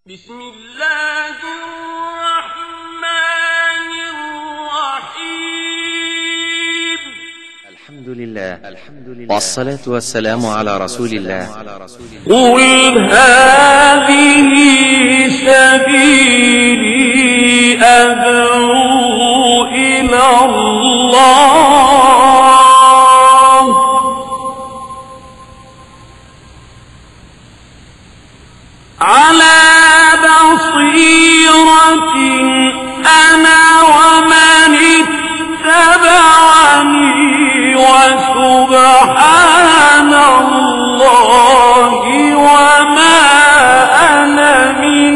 بسم الله الرحمن الرحيم. الحمد لله والصلاة والسلام على رسول الله. قل هذه سبيلي أدعو إلى الله على بصيرة أنا ومن اتبعني وسبحان الله وما أنا من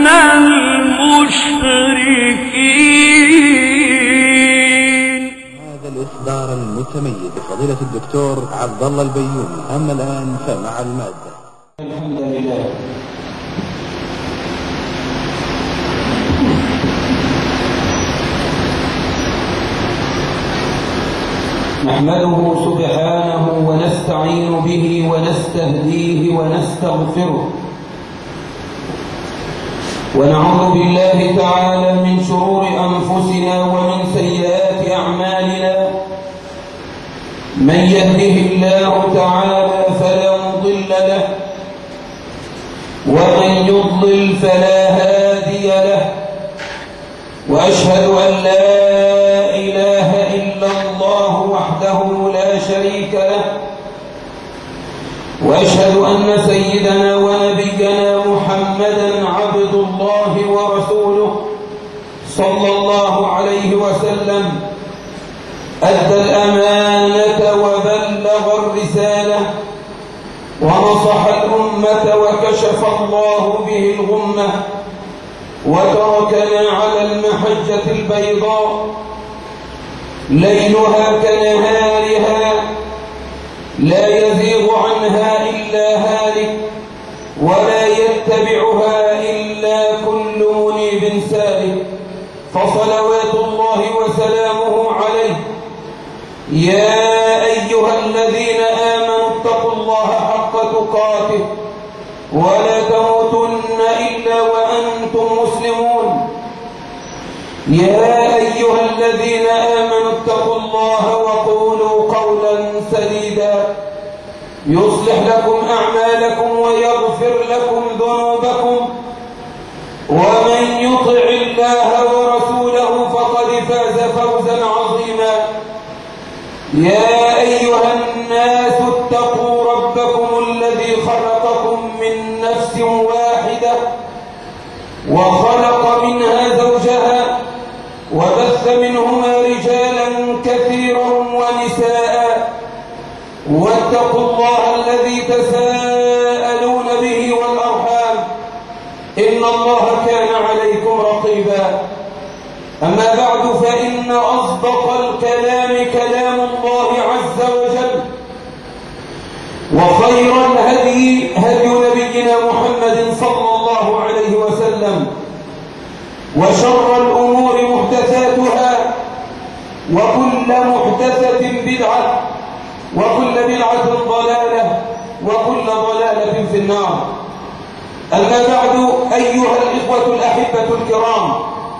المشركين. هذا الإصدار المتميز بفضيلة الدكتور عبد الله البيومي. أما الآن فمع المادة. الحمد لله نحمده سبحانه ونستعين به ونستهديه ونستغفره ونعوذ بالله تعالى من شرور أنفسنا ومن سيئات أعمالنا. من يهده الله تعالى فلا مضل له ومن يضلل فلا هادي له، وأشهد أن لا إله إلا الله وحده لا شريك له، وأشهد أن سيدنا ونبينا محمدا عبد الله ورسوله صلى الله عليه وسلم، أدى الأمانة وبلغ الرسالة ونصح الأمة وكشف الله به الغمة، وتركنا على المحجة البيضاء ليلها كنهارها لا يزيغ عنها إلا هالك ولا يتبعها إلا كل منيب سالك، فصلوات الله وسلامه عليه. يا أيها الذين آمنوا اتقوا الله حق تقاته ولا تموتن إلا وأنتم مسلمون. يا أيها الذين آمنوا اتقوا الله وقولوا قولا سديدا يصلح لكم أعمالكم ويغفر لكم ذنوبكم، ومن يطع الله ورسوله فقد فاز فوزا عظيما. يا أيها الناس اتقوا ربكم الذي خلقكم من نفس واحدة وخلق منها زوجها وبث منهما رجالا كثيرا ونساء، واتقوا الله الذي تساءلون به والأرحام إن الله كان عليكم رقيبا. أما بعد فإن أصدق الكلام كلام الله عز وجل، وخير الهدي هدي نبينا محمد صلى الله عليه وسلم، وشر الأمور محدثاتها وكل محدثة بدعة وكل بدعة ضلالة وكل ضلالة في النار. أما بعد أيها الإخوة الأحبة الكرام،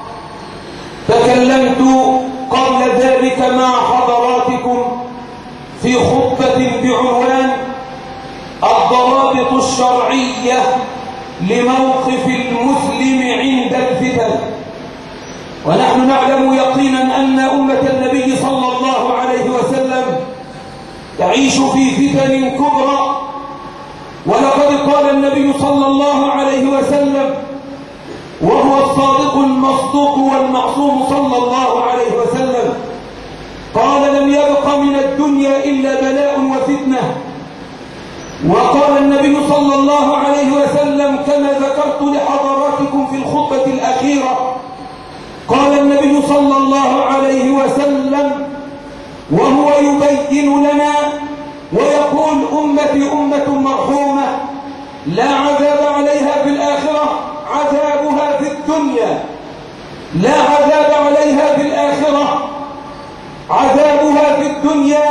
تكلمت قبل ذلك مع حضراتكم في خطبة بعنوان الضوابط الشرعية لموقف المسلم عند الفتن. ونحن نعلم يقينا أن أمة النبي صلى الله عليه وسلم تعيش في فتن كبرى، ولقد قال النبي صلى الله عليه وسلم وهو الصادق المصدوق والمعصوم صلى الله عليه وسلم، قال: لم يبق من الدنيا إلا بلاء وفتنة. وقال النبي صلى الله عليه وسلم كما ذكرت لحضراتكم في الخطبة الأخيرة، قال النبي صلى الله عليه وسلم وهو يبين لنا ويقول: أمتي أمة مرحومة لا عذاب عليها في الآخرة، عذابها في الدنيا. لا عذاب عليها في الآخرة، عذابها في الدنيا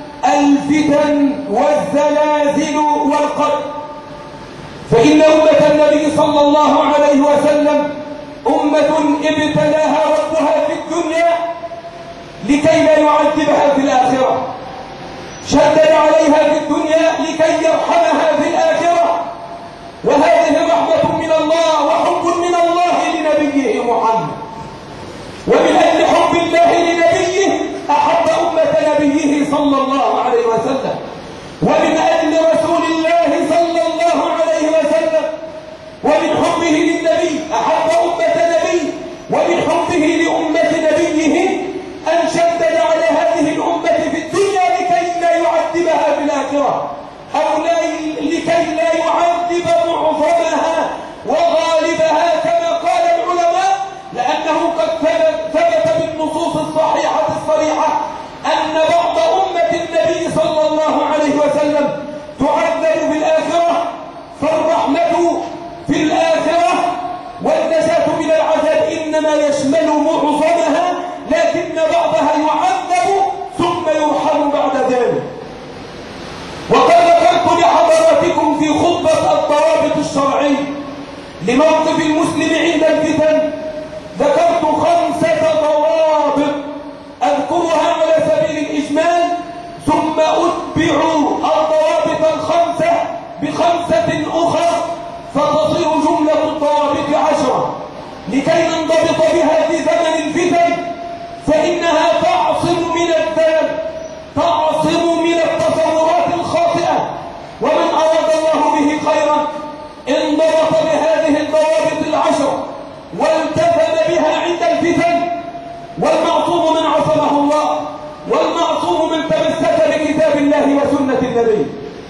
الفتن والزلازل والقتل. فإن أمة النبي صلى الله عليه وسلم أمة ابتلاها ربها في الدنيا لكي لا يعذبها في الآخرة، شدد عليها في الدنيا لكي يرحمها في الآخرة، وهذه رحمة من الله وحب من الله لنبيه محمد. ومن أجل حب الله لنبيه أحب أمة نبيه صلى الله عليه وسلم، ومن أجل رسول الله صلى الله عليه وسلم ومن حبه للنبي أحب أمة نبيه، ومن حبه لأمة نبيه أن شدد على هذه الأمة في الدنيا لكي لا يعذبها في الآخرة، أو لكي لا يعذب معظمها وغالبها كما قال العلماء، لأنه قد ثبت بالنصوص الصحيحة الصريحة أن بعض أمة النبي صلى الله عليه وسلم تعذب في الآخرة، فالرحمة في الآخرة والنجاة من العذاب إنما يشمل معظمها، لكن بعضها يعذب ثم يرحم بعد ذلك. وقد ذكرت لحضراتكم في خطبة الضوابط الشرعية لموقف المسلم عند الفتن، ذكرت 5 ضوابط أذكرها على سبيل الإجمال، ثم أتبع الضوابط ال5 ب5 أخرى فتصير جملة الضوابط 10 لكي ننضبط بها في زمن الفتن، فإنها تعصم من الدلل، تعصم من التصورات الخاطئة، ومن أراد الله به خيرا انضبط بهذه الضوابط 10 والتزم بها عند الفتن. والمعصوم من عصمه الله، والمعصوم من تمسك بكتاب الله وسنة النبي.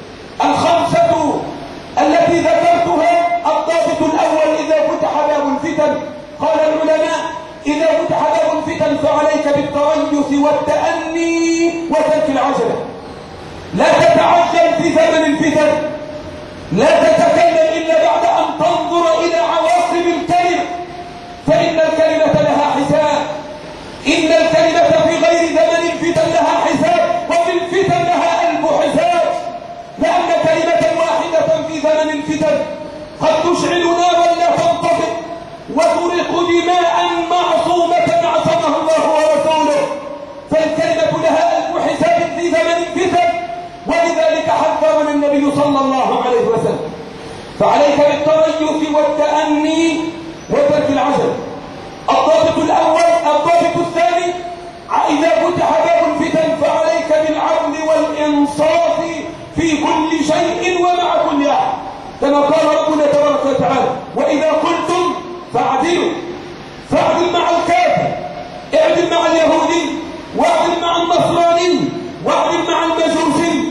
5 التي ذكرتها: الضابط الأول إذا فتح باب الفتن، قال العلماء: إذا فتح باب الفتن فعليك بالتريث والتأني وترك العجلة، لا تتعجل في زمن الفتن، لا تتكلم إلا بعد أن تنظر إلى عواقب الكلمة، فإن الكلمة لها حساب، إن الكلمة في غير زمن الفتن لها حساب، وفي الفتن لها 1000 حساب، لأن كلمة واحدة في زمن الفتن قد تشعل نارا لا تنطفئ وترق دماء معصومة عصمها الله ورسوله، فالكلمة لها 1000 حساب في زمن الفتن، ولذلك حذرنا النبي صلى الله عليه وسلم. فعليك بالتريث والتأني وترك العجل. الضابط الأول. الضابط الثاني: إذا فتح باب الفتن فعليك بالعدل والإنصاف في كل شيء ومع كل أحد، كما قال ربنا تبارك وتعالى: وإذا قلتم فاعدلوا، فاعدل مع الكافر، اعدل مع اليهودي، واعدل مع النصراني، واعدل مع المجوسي،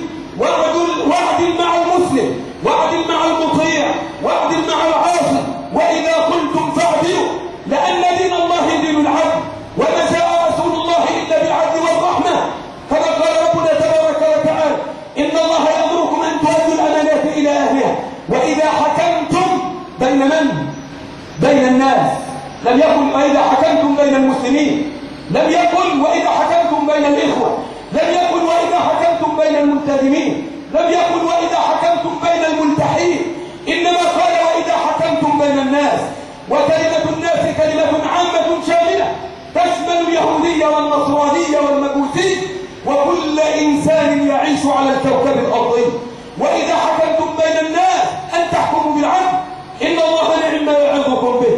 واعدل مع المسلم، واعدل مع المطيع، واعدل مع العاصي. وإذا قلتم فاعدلوا، لأن دين الله دين العدل، وما جاء رسول الله إلا بالعدل والرحمة، كما قال ربنا تبارك وتعالى: إن الله يأمركم أن تؤدوا الأمانات إلى أهلها وإذا حكمتم بين من؟ بين الناس. لم يقل وإذا حكمتم بين المسلمين، لم يقل وإذا حكمتم بين الإخوة، لم يقل وإذا حكمتم بين الملتزمين، لم يقل وإذا حكمتم بين الملتحين، إنما قال وإذا حكمتم بين الناس. وكلمة الناس كلمة عامة شاملة تشمل اليهودية والنصرانية والمجوسي وكل إنسان يعيش على الكوكب الأرضي. وإذا حكمتم بين الناس أن تحكموا بالعدل، إن الله نعم ما يعظكم به.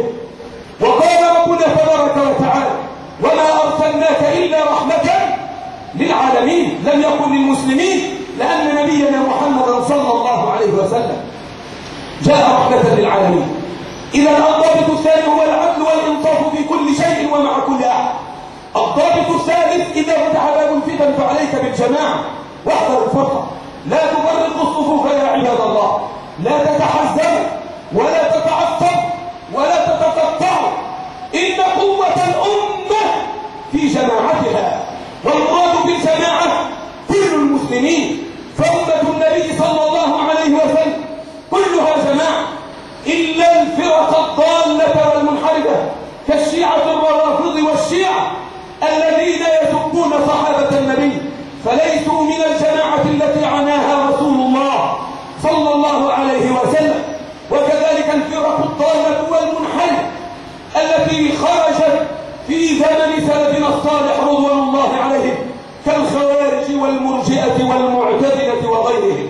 وقال ربنا تبارك وتعالى: وما أرسلناك إلا رحمة للعالمين. لم يكن للمسلمين، لأن نبينا محمدا صلى الله عليه وسلم جاء رحمة للعالمين. إذا الضابط الثاني هو العدل والإنصاف في كل شيء ومع كل أحد. الضابط الثالث: إذا فتح باب الفتن فعليك بالجماعة، واحذر الفرقة، لا تفرقوا الصفوف يا عباد الله، لا تتحزبوا ولا تتعصبوا ولا تتقطعوا، إن قوة الأمة في جماعتها، والمراد بالجماعة كل المسلمين، فأمة النبي صلى الله عليه وسلم كلها جماعة، إلا الفرق الضالة والمنحرفة كالشيعة الروافض والشيعة الذين يسبون صحابة النبي، فليسوا من الجماعة التي عناها رسول الله صلى الله عليه وسلم. وكذلك الفرق التي خرجت في زمن سلفنا الصالح رضوان الله عليهم كالخوارج والمرجئة والمعتزلة وغيرهم.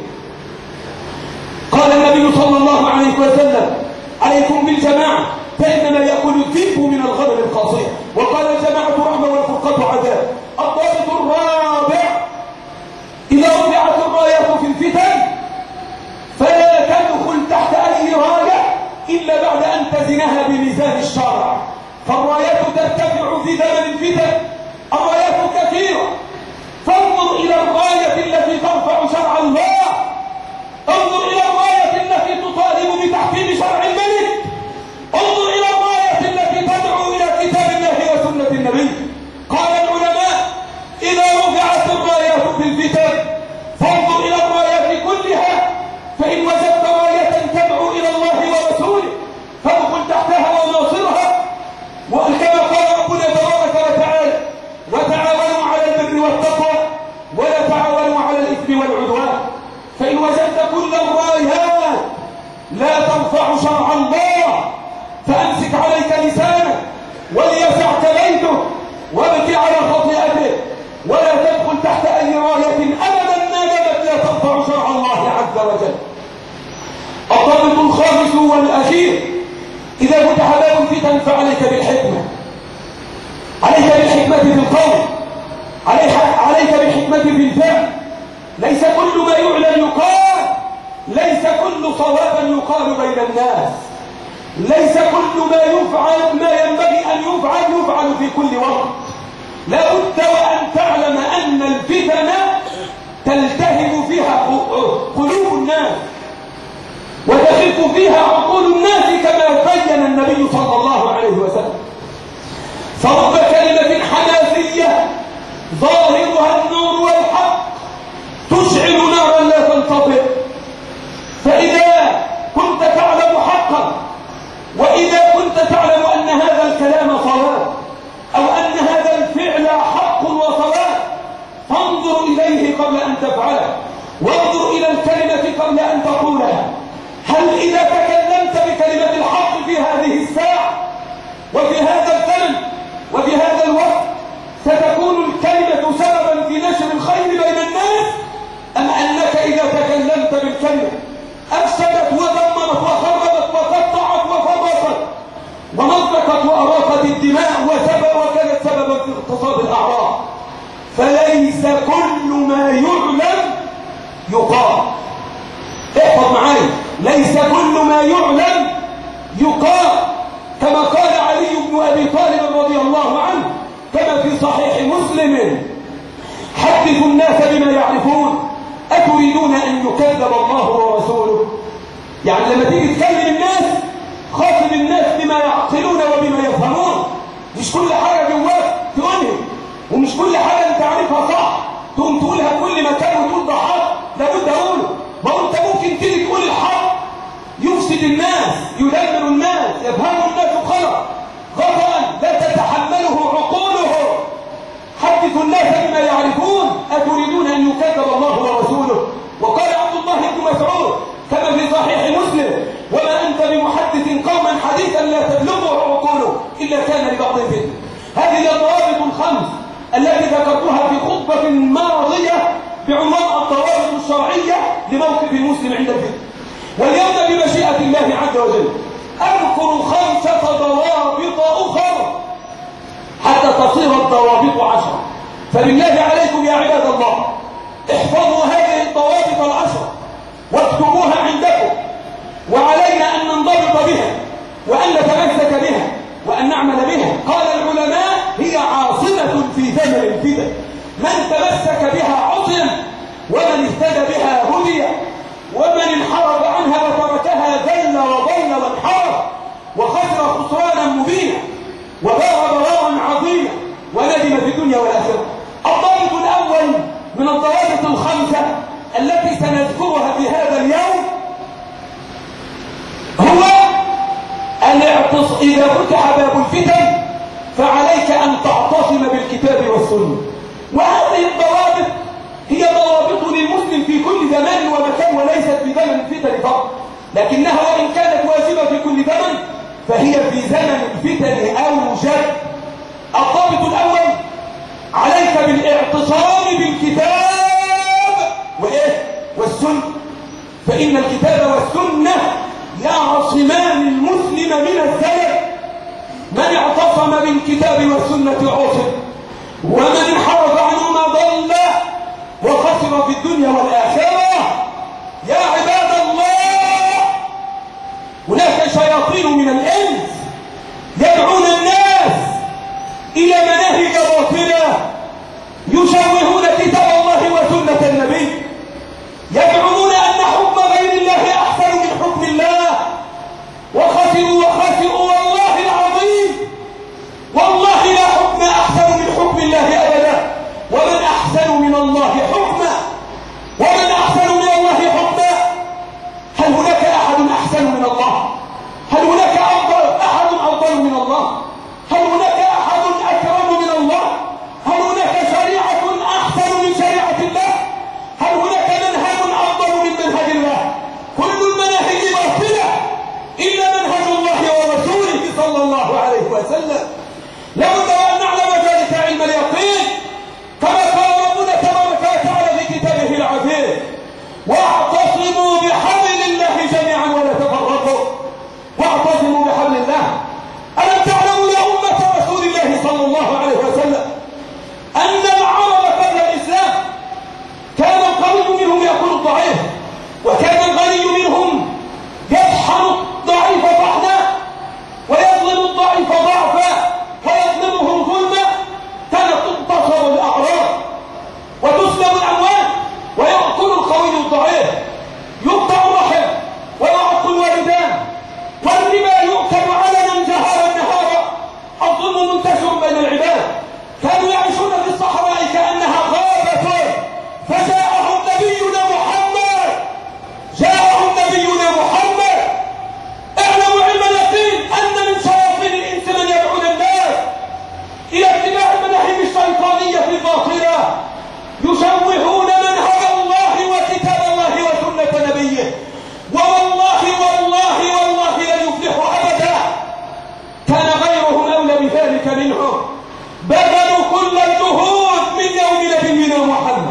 قال النبي صلى الله عليه وسلم: عليكم بالجماعة فإنما يأكل الذئب من الغنم القاصية. وقال: الجماعة رحمة والفرقة عذاب. الضابط الرابع: إذا رفعت الرايات في الفتن فلا تدخل تحت أي راية إلا بعد أن تزنها بميزان الشرع. فالرايات ترتفع في زمن الفتن، الرايات كثيرة، فانظر إلى الراية التي ترفع شرع الله، انظر إلى الراية التي تطالب بتحكيم شرع الملك، انظر إلى الراية التي تدعو إلى كتاب الله وسنة النبي. قال العلماء: إذا رفعت الرايات في الفتن فانظر إلى الرايات كلها، فإن وجدت راية تدعو إلى الله ورسوله فادخل تحتها وناصرها. وكما قال ربنا تبارك وتعالى: وتعاونوا على البر والتقوى ولا تعاونوا على الإثم والعدوان. فإن وجدت كل الرايات لا ترفع شرع الله فأمسك عليك لسانك وليسعك بيتك وابكي على خطيئته، ولا تدخل تحت أي راية أبدا ما دامت لا ترفع شرع الله عز وجل. الضابط الخامس والأخير: إذا فتح باب الفتن فعليك بالحكمة، عليك بالحكمة في القول، عليك بالحكمة في الفعل. ليس كل ما يعلن يقال، ليس كل صواب يقال بين الناس، ليس كل ما يفعل ما ينبغي أن يفعل في كل وقت. لا بد وأن تعلم أن الفتن تلتهب فيها قلوب الناس وتخف فيها عقول الناس كما بين النبي صلى الله عليه وسلم. فرب كلمة حماسية ظاهرها النور والحق تشعل نارا لا تنطفئ. فإذا كنت تعلم حقا، وإذا كنت تعلم أن هذا الكلام صواب أو أن هذا الفعل حق وصواب، فانظر إليه قبل أن تفعله، وانظر إلى الكلمة قبل أن تقولها. هل إذا تكلمت بكلمة الحق في هذه الساعة وفي هذا الزمن وفي هذا الوقت ستكون الكلمة سببا في نشر الخير بين الناس، أم أنك إذا تكلمت بالكلمة أفسدت ودمرت وخربت وقطعت وفرقت ومزقت وأراقت الدماء وكانت سببا في اغتصاب الأعراض؟ فليس كل ما يعلم يقال. احفظ معي: ليس كل ما يعلم يقال. كما قال علي بن أبي طالب رضي الله عنه كما في صحيح مسلم: حدثوا الناس بما يعرفون أتريدون أن يكذب الله ورسوله؟ يعني لما تيجي تكلم الناس خاطب الناس بما يعقلون وبما يفهمون، مش كل حاجة جواك تقولها، ومش كل حاجة انت عارفها صح تقوم تقولها في كل مكان وتقول ده حق. لابد اقوله. ما هو انت ممكن تيجي تقول الحق يفسد الناس، يدمر الناس، يفهم الناس خطأ لا تتحمله عقوله. حدثوا الناس بما يعرفون أتريدون أن يكذب الله ورسوله. وقال عبد الله بن مسعود كما في صحيح مسلم: وما أنت بمحدث قوما حديثا لا تبلغه عقوله إلا كان لبعضهم فتنة. هذه الضوابط الخمس التي ذكرتها في خطبة ماضية بعنوان الضوابط الشرعية لموقف المسلم عند الفتن. واليوم بمشيئة الله عز وجل أذكر 5 ضوابط أخرى حتى تصير الضوابط 10. فبالله عليكم يا عباد الله احفظوا هذه الضوابط 10 واكتبوها عندكم، وعلينا أن ننضبط بها وأن نتمسك بها وأن نعمل بها. قال العلماء: هي عاصمة في زمن الفتن، من تمسك بها عصم، ومن اهتدى بها هدي، ومن انحرف عنها وتركها ذل وضل وانحرف وخسر خسرانا مبينا وباع ضرارا عظيما وندم في الدنيا والآخرة. الضابط الأول من الضوابط 5 التي سنذكرها في هذا اليوم هو إذا فتح باب الفتن فعليك أن تعتصم بالكتاب والسنة. وهذه الضوابط هي ضوابط للمسلم في كل زمان ومكان، وليست في زمن الفتن فقط، لكنها وإن كانت واجبة في كل زمن فهي في زمن الفتن أوجد. الضابط الأول: عليك بالاعتصام بالكتاب والسنة، فإن الكتاب والسنة يعصمان المسلم من الزلل. من اعتصم بالكتاب والسنة عصم، ومن انحرف عنهما ضل وخسر في الدنيا والآخرة. يا عباد الله، هناك شياطين من الإنس يدعون الناس إلى مناهج باطلة، يشوهون كتاب الله وسنة النبي، يزعمون أن حكم غير الله أحسن من حكم الله، وخسروا والله العظيم، والله لا حكم أحسن من حكم الله أبدا. ومن أحسن من الله حكما، ومن أحسن من الله حكما. هل هناك أحد أحسن من الله؟ هل هناك أحد أفضل من الله؟ هل هناك أحد أكرم من الله؟ هل هناك شريعة أحسن من شريعة الله؟ هل هناك منهج أفضل من منهج الله؟ كل المناهج باطلة إلا منهج الله ورسوله صلى الله عليه وسلم. لابد أن نعلم ذلك علم اليقين، كما قال ربنا تبارك وتعالى في كتابه العزيز: واعتصموا بحبل الله جميعا ولا تفرقوا. واعتصموا بحبل الله. ألم تعلموا يا أمة رسول الله صلى الله عليه وسلم أن العرب قبل الإسلام كان القوي منهم يأكل الضعيف، وكان الغني منهم يطحن الضعيف طحنا ويظلم الضعيف ضعفا ويظلمهم ظلما. كانت تنتصر الأعراض وتسلب الأموال ويأكل القوي الضعيف، يقطع الرحم ويعق الوالدان، والربا يؤكل علنا جهارا نهارا، الظلم منتشر بين العباد. كانوا يعيشون في الصحراء كأنها غابة، فجاءهم نبينا محمد، جاءهم نبينا محمد. اعلموا علم اليقين أن من شياطين الإنس من يدعون الناس إلى اتباع المناهج الشيطانية الباطلة، يشوهون منهج الله وكتاب الله وسنة نبيه، والله والله والله لن يفلحوا أبدا. كان غيرهم أولى بذلك منهم، بذلوا كل الجهود من يوم نبينا محمد،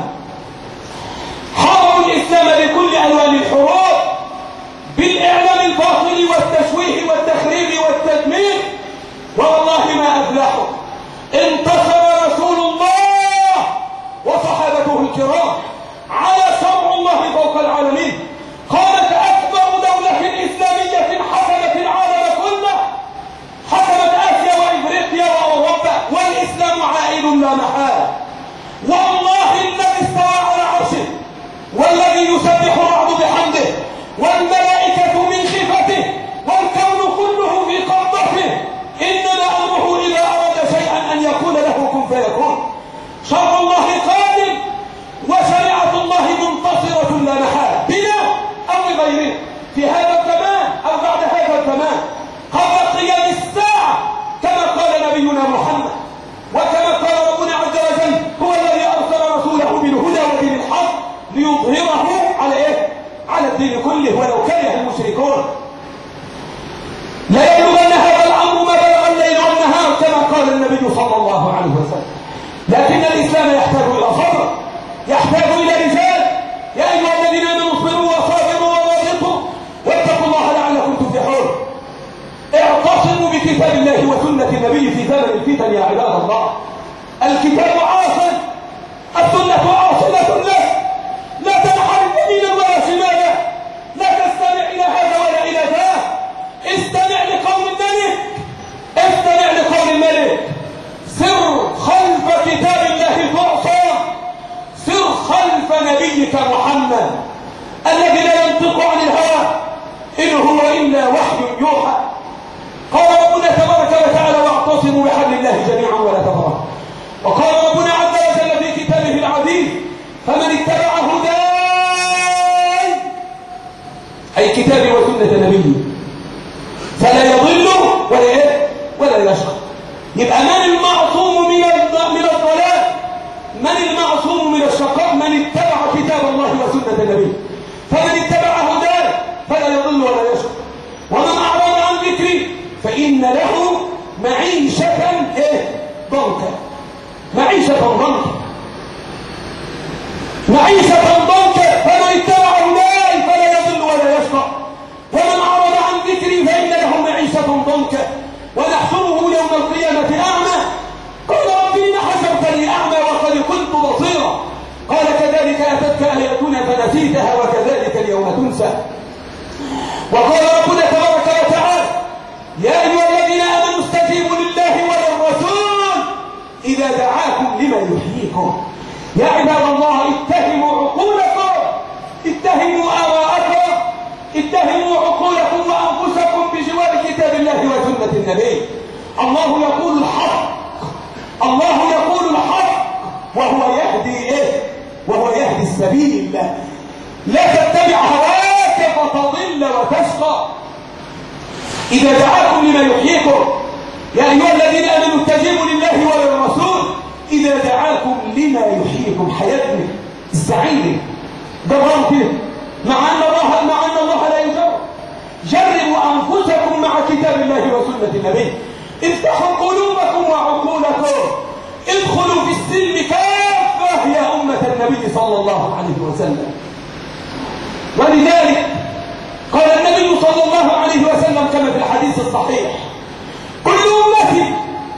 حاربوا الإسلام بكل ألوان الحروب، بالإعلام الباطل والتشويه والتخريب والتدمير، والله ما أفلحوا. انتصر رسول الله وصحابته الكرام على شرع الله فوق العالمين. قامت أكبر دولة إسلامية حكمت العالم كله، حكمت آسيا وإفريقيا وأوروبا، والإسلام عائد لا محالة. والله الذي استوى على عرشه، والذي يسبح الرعد بحمده، والملائكة من خفته، والكون كله في قبضته، إنما أمره إذا أراد شيئا أن يقول له كن فيكون. شرع الله قادم، وشريعة الله منتصرة لا محالة، بنا أو بغيرنا، في هذا الزمان أو بعد هذا الزمان، قبل قيام الساعة، كما قال نبينا محمد، وكما قال ربنا عز وجل: هو الذي أرسل رسوله بالهدى ودين الحق ليظهره على الدين كله ولو كره المشركون. لا يبلغن هذا الأمر ما بلغ الليل والنهار، كما قال النبي صلى الله عليه وسلم. لكن الإسلام يحتاج إلى صبر، يحتاج إلى رجال. يا أيها الذين آمنوا اصبروا وصابروا ورابطوا واتقوا الله لعلكم تفلحون. اعتصموا بكتاب الله وسنة النبي في زمن الفتن يا عباد الله. الكتاب عاصم، السنة عاصمة لك، لا تنحرف يمينا ولا شمالا، لا تستمع إلى هذا ولا إلى ذاك. استمع لقول الملك، استمع لقول الملك. سر خلف كتاب الله تعصم، سر خلف نبيك محمد الذي لا ينطق عن الهوى إن هو إلا وحي يوحى. قال ربنا تبارك وتعالى: واعتصموا بحبل الله جميعا ولا تفرقوا. وقال ربنا عز وجل في كتابه العزيز: فمن اتبع هداي، أي كتابي وسنة نبيي، فلا يضل ولا يشقى. يبقى من المعصوم من الضلال؟ من المعصوم من الشقاء؟ من اتبع كتاب الله وسنة النبي. فمن اتبع هداه فلا يضل ولا يشقى. ومن أعرض عن ذكري فإن إن له معيشة ضنكا. معيشة ضنكا، معيشة ضنكا، فمن اتبع أولئك فلا يضل ولا يشقى، ومن أعرض عن ذكري فإن له معيشة ضنكا ونحشره يوم القيامة أعمى. قال رب لم حشرتني أعمى وقد كنت بصيرا. قال كذلك أتتك آياتنا فنسيتها وكذلك اليوم تنسى. وقال ربنا تبارك وتعالى يا أيها الذين آمنوا استجيبوا لله وللرسول إذا دعاكم لما يحييكم. يا عباد الله اتهموا عقولكم، اتهموا آراءكم، اتهموا عقولكم وأنفسكم بجوار كتاب الله وسنة النبي. الله يقول الحق، الله يقول الحق، وهو يهدي وهو يهدي السبيل الله. لا تتبع هواك فتضل وتشقى. إذا دعاكم لما يحييكم يا أيها الذين آمنوا استجيبوا لله وللرسول إذا دعاكم لما يحييكم. حياتنا السعيدة جربوا مع أن الله لا يجرب. جربوا أنفسكم مع كتاب الله وسنة النبي. افتحوا قلوبكم وعقولكم، ادخلوا في السلم كافة يا أمة النبي صلى الله عليه وسلم. ولذلك قال النبي صلى الله عليه وسلم كما في الحديث الصحيح كل أمتي،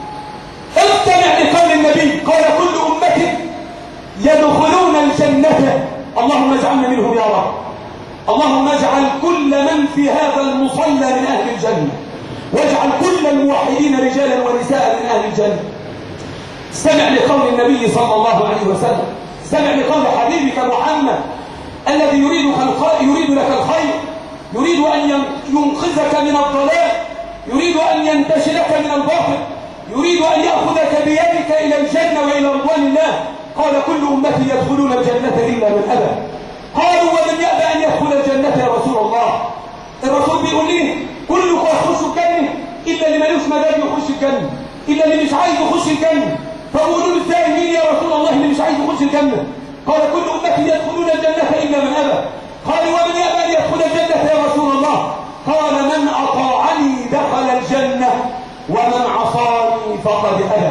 استمع لقول النبي، قال كل أمتي يدخلون الجنة، اللهم اجعلنا منهم يا رب. اللهم اجعل كل من في هذا المصلى من أهل الجنة، واجعل كل الموحدين رجالا ونساء من أهل الجنة. استمع لقول النبي صلى الله عليه وسلم، استمع لقول حبيبك محمد الذي يريد لك الخير، يريد أن ينقذك من الضلال، يريد أن ينتشلك من الباطل، يريد أن يأخذك بيدك إلى الجنة وإلى رضوان الله. قال كل أمتي يدخلون الجنة إلا من أبى. قالوا ومن يأبى أن يدخل الجنة يا رسول الله؟ الرسول بيقول لي كلكم يخش الجنة إلا اللي ملوش مزاج يخش الجنة، إلا اللي مش عايز يخش الجنة. فقولوا له ازاي مين يا رسول الله اللي مش عايز يخش الجنة؟ قال كل أمتي يدخلون الجنة إلا من أبى. قال ومن يأبى أن يدخل الجنة يا رسول الله؟ قال من أطاعني دخل الجنة ومن عصاني فقد أبى.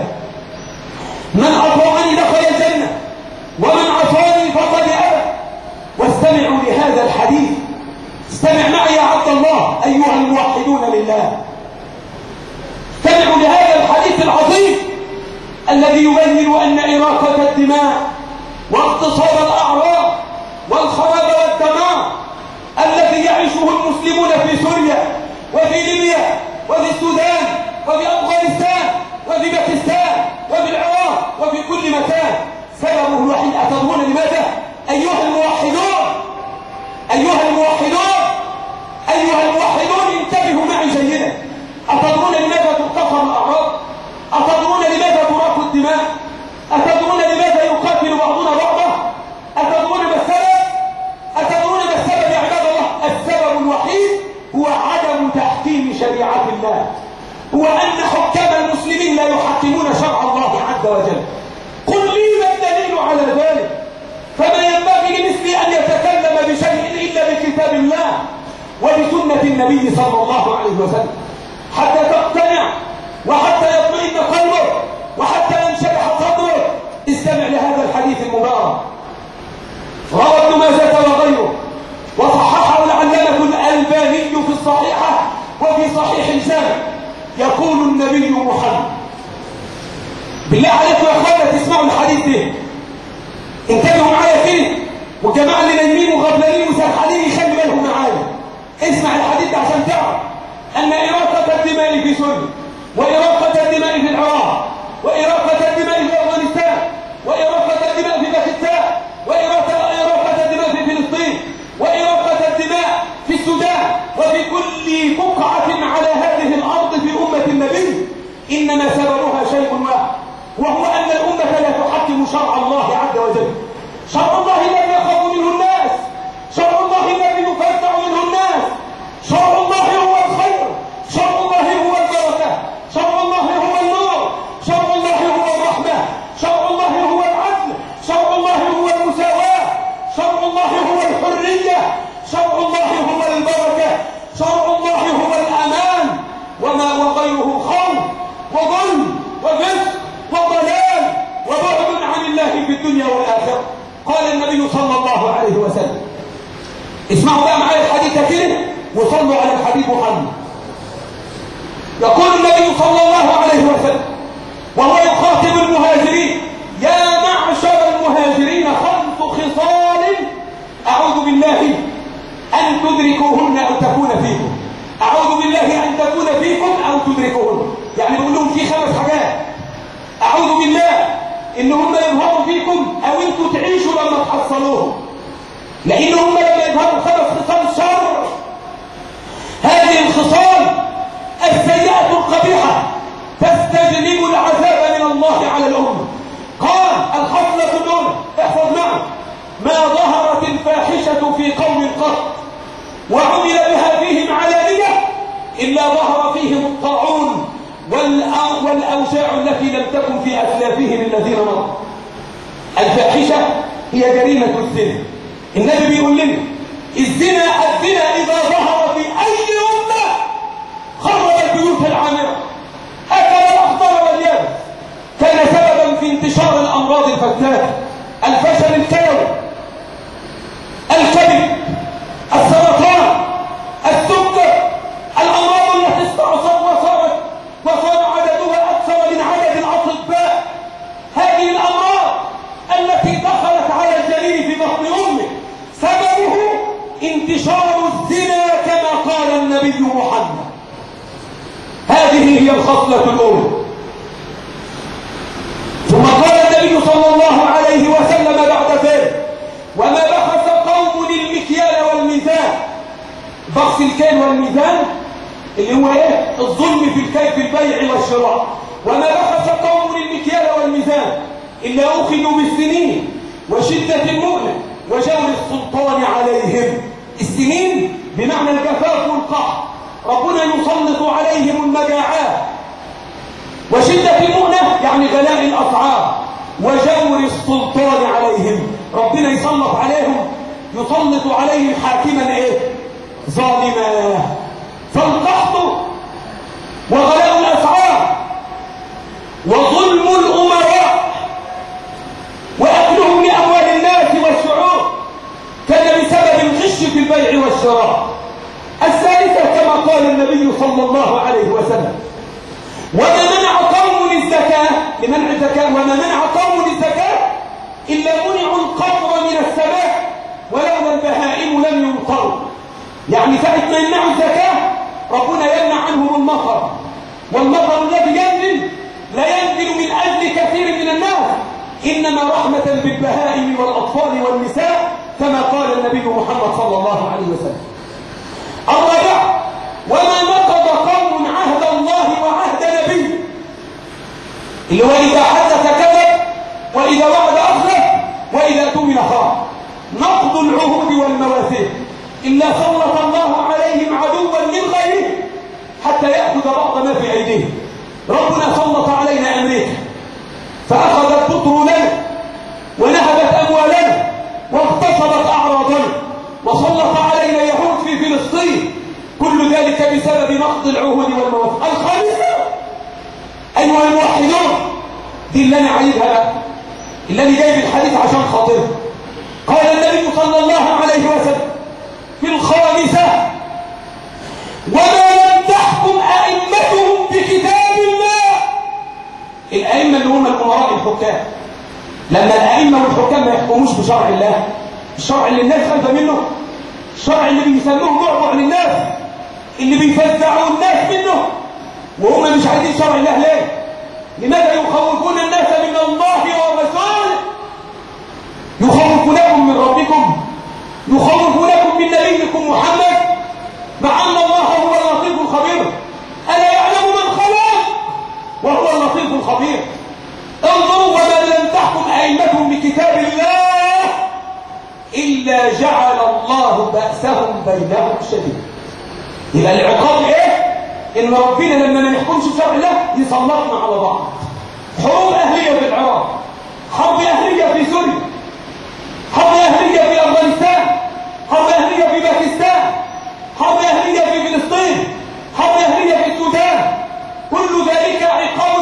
من أطاعني دخل الجنة ومن عصاني فقد أبى. واستمعوا لهذا الحديث، استمع معي يا عبد الله أيها الموحدون لله، استمعوا لهذا الحديث العظيم الذي يبين أن إراقة الدماء واغتصاب الأعراض والخراب والدمار الذي يعيشه المسلمون في سوريا وفي ليبيا وفي السودان وفي أفغانستان وفي باكستان وفي العراق وفي كل مكان سببه الوحيد. أتدرون لماذا؟ أيها الموحدون، أيها الموحدون، أيها الموحدون انتبهوا معي جيدا. أتدرون لماذا تغتصب الأعراض؟ أتدرون لماذا تراق الدماء؟ أتدرون لماذا يقاتل بعضنا بعضا؟ أتدرون ما السبب؟ أتدرون ما السبب يا عباد الله؟ السبب الوحيد هو عدم تحكيم شريعة الله، هو أن حكام المسلمين لا يحكمون شرع الله عز وجل. قل لي ما الدليل على ذلك؟ فما ينبغي لمثلي أن يتكلم بشيء إلا بكتاب الله وبسنة النبي صلى الله عليه وسلم حتى تقتنع وحتى يطمئن قلبك وحتى ينشرح صدرك. استمع لهذا الحديث المبارك، روى ابن ماجه وغيره وصححه العلامة الألباني في الصحيحة وفي صحيح الجامع. يقول النبي محمد، بالله عليكم يا اخوانا تسمعوا الحديث ده، انتبهوا معايا فيه، والجماعه اللي نايمين وغفلانين وسرحانين يخلي بالهم معايا. اسمع الحديث ده عشان تعرف ان اراقه الدماء في سوريا واراقه الدماء في العراق واراقه الدماء في افغانستان واراقه الدماء في باكستان واراقه الدماء في فلسطين واراقه الدماء في السودان وفي كل بقعه على هذه الارض في امه النبي انما سببها شيء واحد، وهو ان الامه لا تحكم شرع الله عز وجل. شرع الله الذي يخاف منه الناس، شرع الله الذي يفزع منه الناس، شرع الله هو الخير، شرع الله هو البركه، شرع الله هو النور، شرع الله هو الرحمه، شرع الله هو العدل، شرع الله هو المساواه، شرع الله هو الحريه، شرع الله هو البركه، شرع الله هو الامان، وغيره وظلم وفسق وضلال وبعد عن الله في الدنيا والآخرة. قال النبي صلى الله عليه وسلم، اسمعوا بقى معايا الحديث كده وصلوا على الحبيب محمد. يقول النبي صلى الله عليه وسلم وهو يخاطب المهاجرين: يا معشر المهاجرين 5 خصال أعوذ بالله أن تدركوهن أو تكون فيكم. أعوذ بالله أن تكون فيكم أو تدركوهن، يعني بقول لهم في 5 حاجات أعوذ بالله إن هم يظهروا فيكم أو أنتم تعيشوا لما تحصلوهم، لأن هم لما يظهروا 5 خصال شر. هذه الخصال السيئة القبيحة تستجلب العذاب من الله على الأمة. قال الخصلة الأولى، احفظ معي: ما ظهرت الفاحشة في قوم قط وعمل بها فيهم علانية إلا ظهر فيهم الطاعون والأوجاع التي لم تكن في أسلافهم الذين مضوا. الفاحشة هي جريمة الزنا. النبي بيقول لنا الزنا إذا ظهر في أي أمة خرب البيوت العامرة، أكل الأخضر واليابس، كان سببا في انتشار الأمراض الفتاكة: الفشل الكلوي، الكبد، السرطان، السكر، الأمراض التي استعصت وصار عددها أكثر من عدد الأطباء. هذه الأمراض التي دخلت على الجنين في بطن أمه سببه انتشار الزنا كما قال النبي محمد. هذه هي الخصلة الأولى. ثم قال النبي صلى الله عليه وسلم بعد ذلك: وما بخس قوم المكيال والميزان. بخس الكيل والميزان اللي هو ايه؟ الظلم في الكيل في البيع والشراء. وما بخس قوم المكيال والميزان إلا أخذوا بالسنين وشدة المؤنة وجور السلطان عليهم. السنين بمعنى الجفاف والقحط، ربنا يسلط عليهم المجاعات. وشدة المؤنة يعني غلاء الأسعار. وجور السلطان عليهم، ربنا يسلط عليهم حاكما ايه؟ ظالما. فالقحط وغلاء الأسعار وظلم الأمراء وأكلهم لأموال الناس والشعوب كان بسبب الغش في البيع والشراء. الثالثة كما قال النبي صلى الله عليه وسلم: وما منع قوم الزكاة لمنع الزكاة وما منع قوم الزكاة إلا منعوا القطر من السماء ولولا البهائم لم يمطروا. يعني ساعة ما يمنعوا الزكاة ربنا يمنع عنهم المطر، والمطر الذي ينزل لا ينزل من أجل كثير من الناس، إنما رحمة بالبهائم والأطفال والنساء كما قال النبي محمد صلى الله عليه وسلم. الرابع: وما نقض قوم عهد الله وعهد نبيه، اللي هو إذا حدث كذب وإذا وعد أخلف وإذا اؤتمن خان. نقض العهود والمواثيق إلا سلط الله عليهم عدوا من غيرهم حتى يأخذ بعض ما في أيديهم. ربنا سلط علينا أمريكا فأخذت بترولنا ونهبت أموالنا واغتصبت أعراضنا، وسلط علينا يهود في فلسطين. كل ذلك بسبب نقض العهود والمواثيق. الخامسة أيها الموحدون، دي اللي أنا عايزها بقى، اللي أنا جايب الحديث عشان خاطرها. قال النبي صلى الله عليه وسلم في الخامسة: وما لم تحكم أئمتهم بكتاب الله. الأئمة اللي هم الأمراء الحكام، لما الأئمة والحكام ما يحكموش بشرع الله، الشرع اللي الناس خايفة منه، الشرع اللي بيسموه بعبع للناس، اللي بيفزعوا الناس منه وهم مش عايزين شرع الله. ليه؟ لماذا يخوفون الناس من الله ورسوله؟ يخوفونكم من ربكم، يخوفونكم من نبيكم محمد، مع أن الله هو اللطيف الخبير. ألا يعلم من خلق وهو اللطيف الخبير. انظروا: وما لم تحكم أئمتهم بكتاب الله إلا جعل الله بأسهم بينهم شديد. يبقى العقاب ايه؟ ان ربنا لما ما نحكمش بشرع الله يسلطنا على بعض. حروب اهليه في العراق، حرب اهليه في سوريا، حرب اهليه في افغانستان، حرب اهليه في باكستان، حرب اهليه في فلسطين، حرب اهليه في السودان. كل ذلك عقاب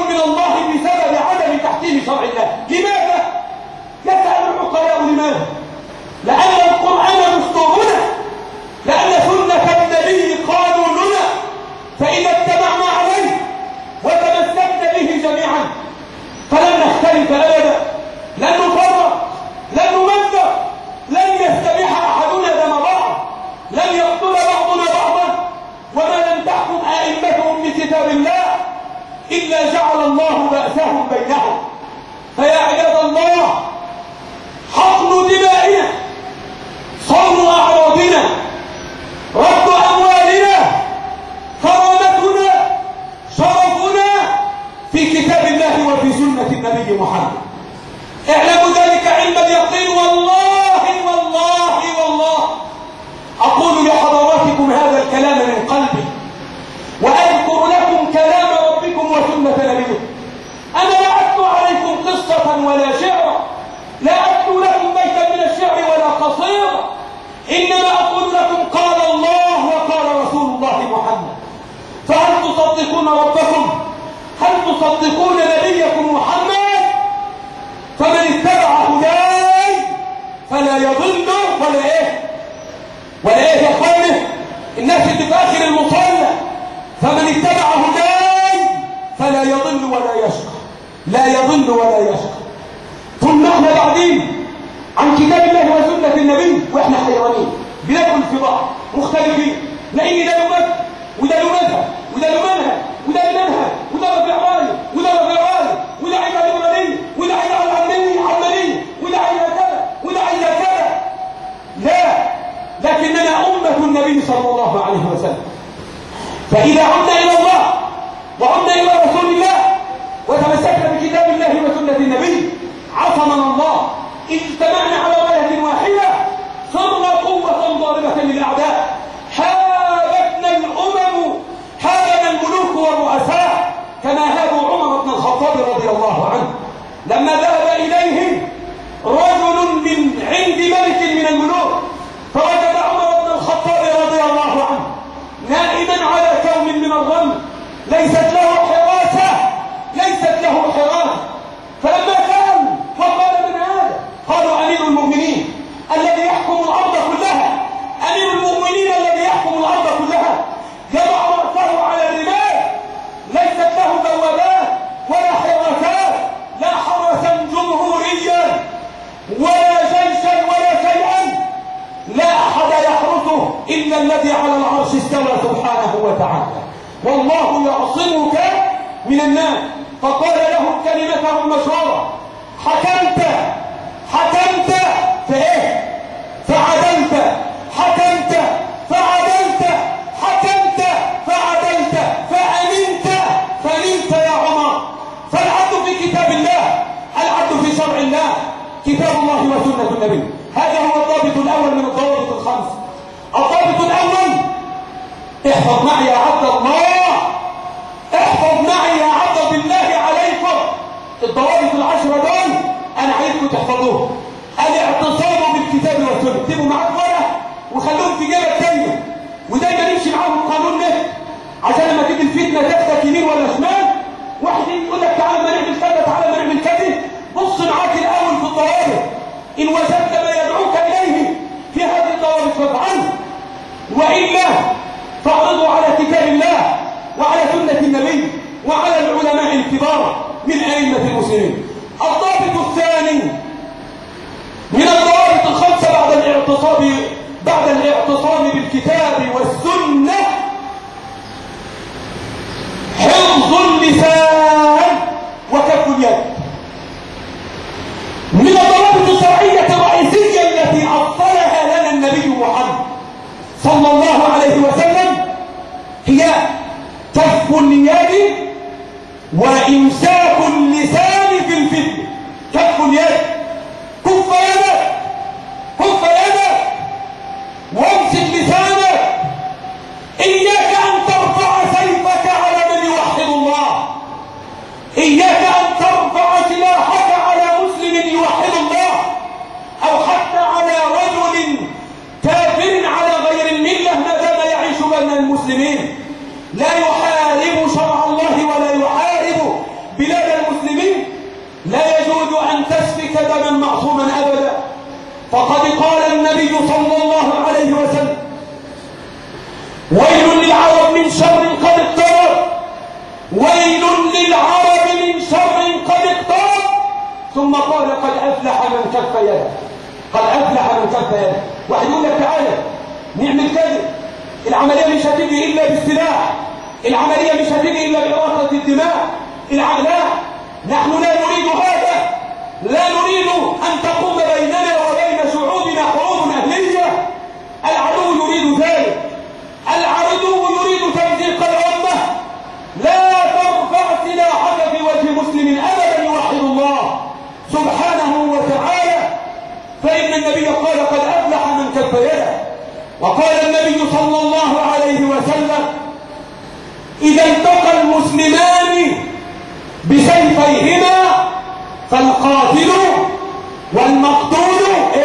تحكيم شرع الله. لماذا؟ يسأل العقلاء لماذا؟ لأن القرآن دستورنا، لأن سنة النبي قانوننا، فإذا اتبعنا عليه وتمسكنا به جميعا فلن نختلف أبدا، لن نفرق، لن نمزق، لن يستبيح أحدنا دم بعض، لن يقتل بعضنا بعضا، وما لم تحكم أئمتهم بكتاب الله إلا جعل الله بأسهم بينهم. فيا عباد الله، حقن دمائنا، صون أعراضنا، رد أموالنا، كرامتنا، شرفنا في كتاب الله وفي سنة النبي محمد. اعلموا ذلك علم اليقين. والله والله والله أقول لحضراتكم هذا الكلام من قلبي، وأذكر لكم كلام ربكم وسنة نبيكم. أنا لا أتلو عليكم قصة ولا شعرا، لا أتلو لكم بيتا من الشعر ولا قصيرا، إنما أقول لكم قال الله وقال رسول الله محمد. فهل تصدقون ربكم؟ هل تصدقون نبيكم محمد؟ فمن اتبع هداي فلا يضل ولا ايه يا اخواني الناس اللي في اخر المصلى. فمن اتبع هداي فلا يضل ولا يشقى، لا يضل ولا يشقى. ثم احنا بعدين عن كتاب الله وسنة النبي واحنا حيرانين، بناكل في بعض مختلفين، لان ده له مذهب وده له مذهب وده له منهج وده له منهج وده رفيعاني وده رفيعاني وده عايز ليبرالي وده عايز علماني وده عايز كذا وده عايز كذا. لا، لكننا أمة النبي صلى الله عليه وسلم. فإذا عدنا إلى الله وعدنا إلى رسول الله وتمسكنا بكتاب الله وسنة النبي عصمنا الله. إذ اجتمعنا على راية واحدة صرنا قوة ضاربة للأعداء. حاربنا الأمم، حاربنا الملوك والرؤساء كما هابوا عمر بن الخطاب رضي الله عنه لما ذهب إليه رجل من عند ملك من الملوك، فوجد عمر بن الخطاب رضي الله عنه نائما على كوم من الرمل، ليست له حراسة. فلما كان فقال من هذا؟ قالوا أمير المؤمنين الذي يحكم الأرض كلها، أمير المؤمنين الذي يحكم الأرض كلها. جمع رأسه على الرمال، ليست له بوابات ولا حراسات، لا حرسا جمهوريا ولا جيشا ولا شيئا، لا أحد يحرسه إلا الذي على العرش استوى سبحانه وتعالى. والله يعصمك من الناس. فقال لهم كلمته المشهورة: حكمت فإيه؟ فعدلت، حكمت فعدلت، حكمت فعدلت، فنمت يا عمر. فالعدل في كتاب الله، العدل في شرع الله، كتاب الله وسنة النبي. هذا هو الضابط الأول من الضوابط الخمس. الضابط الأول: احفظ معي يا عبد الله، احفظ معي يا عبد بالله عليكم. الضوابط العشرة دول أنا عايزكم تحفظوه. الاعتصام بالكتاب والسنة. اكتبوا معاك ورقة وخلوهم في جيبك دايما، ودايما نمشي معاهم قانون نهج، عشان لما تيجي الفتنة تاخدك يمين ولا شمال، واحد يقول لك تعالى ما نعمل كذا، تعالى ما نعمل كذا. بص معاك الأول في الضوابط، إن وجدت ما يدعوك إليه في هذه الضوابط فافعله، وإلا فاعرضوا على كتاب الله وعلى سنة النبي وعلى العلماء الكبار من أئمة المسلمين. الضابط الثاني من الضوابط الخمسة بعد الاعتصام بالكتاب والسنة: حفظ اللسان وكف اليد. من الضوابط الشرعية الرئيسية التي أصلها لنا النبي محمد صلى الله عليه وسلم هي كف اليد وإمساك اللسان في الفتن. كف اليد، كف يدك وامسك لسانك. إياك أن ترفع سيفك على من يوحد الله، إياك أن ترفع سلاحك على مسلم يوحد الله، أو حتى على رجل كافر على غير الملة ما دام يعيش بين المسلمين، لا يحارب شرع الله ولا يحارب بلاد المسلمين. لا صلى الله عليه وسلم: ويل للعرب من شر قد اقترب، ويل للعرب من شر قد اقترب. ثم قال: قد أفلح من كف يده، قد أفلح من كف يده. واحد يقول لك: تعالى نعمل كذا، العملية مش هتيجي إلا بالسلاح، العملية مش هتيجي إلا بإراقة الدماء. لا، نحن لا نريد هذا، لا نريد أن تقوم بيننا وبين شعوبنا حروب أهلية. العدو يريد ذلك، العدو يريد تمزيق الأمة. لا ترفع سلاحك في وجه مسلم أبدا يوحد الله سبحانه وتعالى، فإن النبي قال: قد أفلح من كف يده. وقال النبي صلى الله عليه وسلم: إذا التقى المسلمان بسيفيهما فالقاتل والمقتول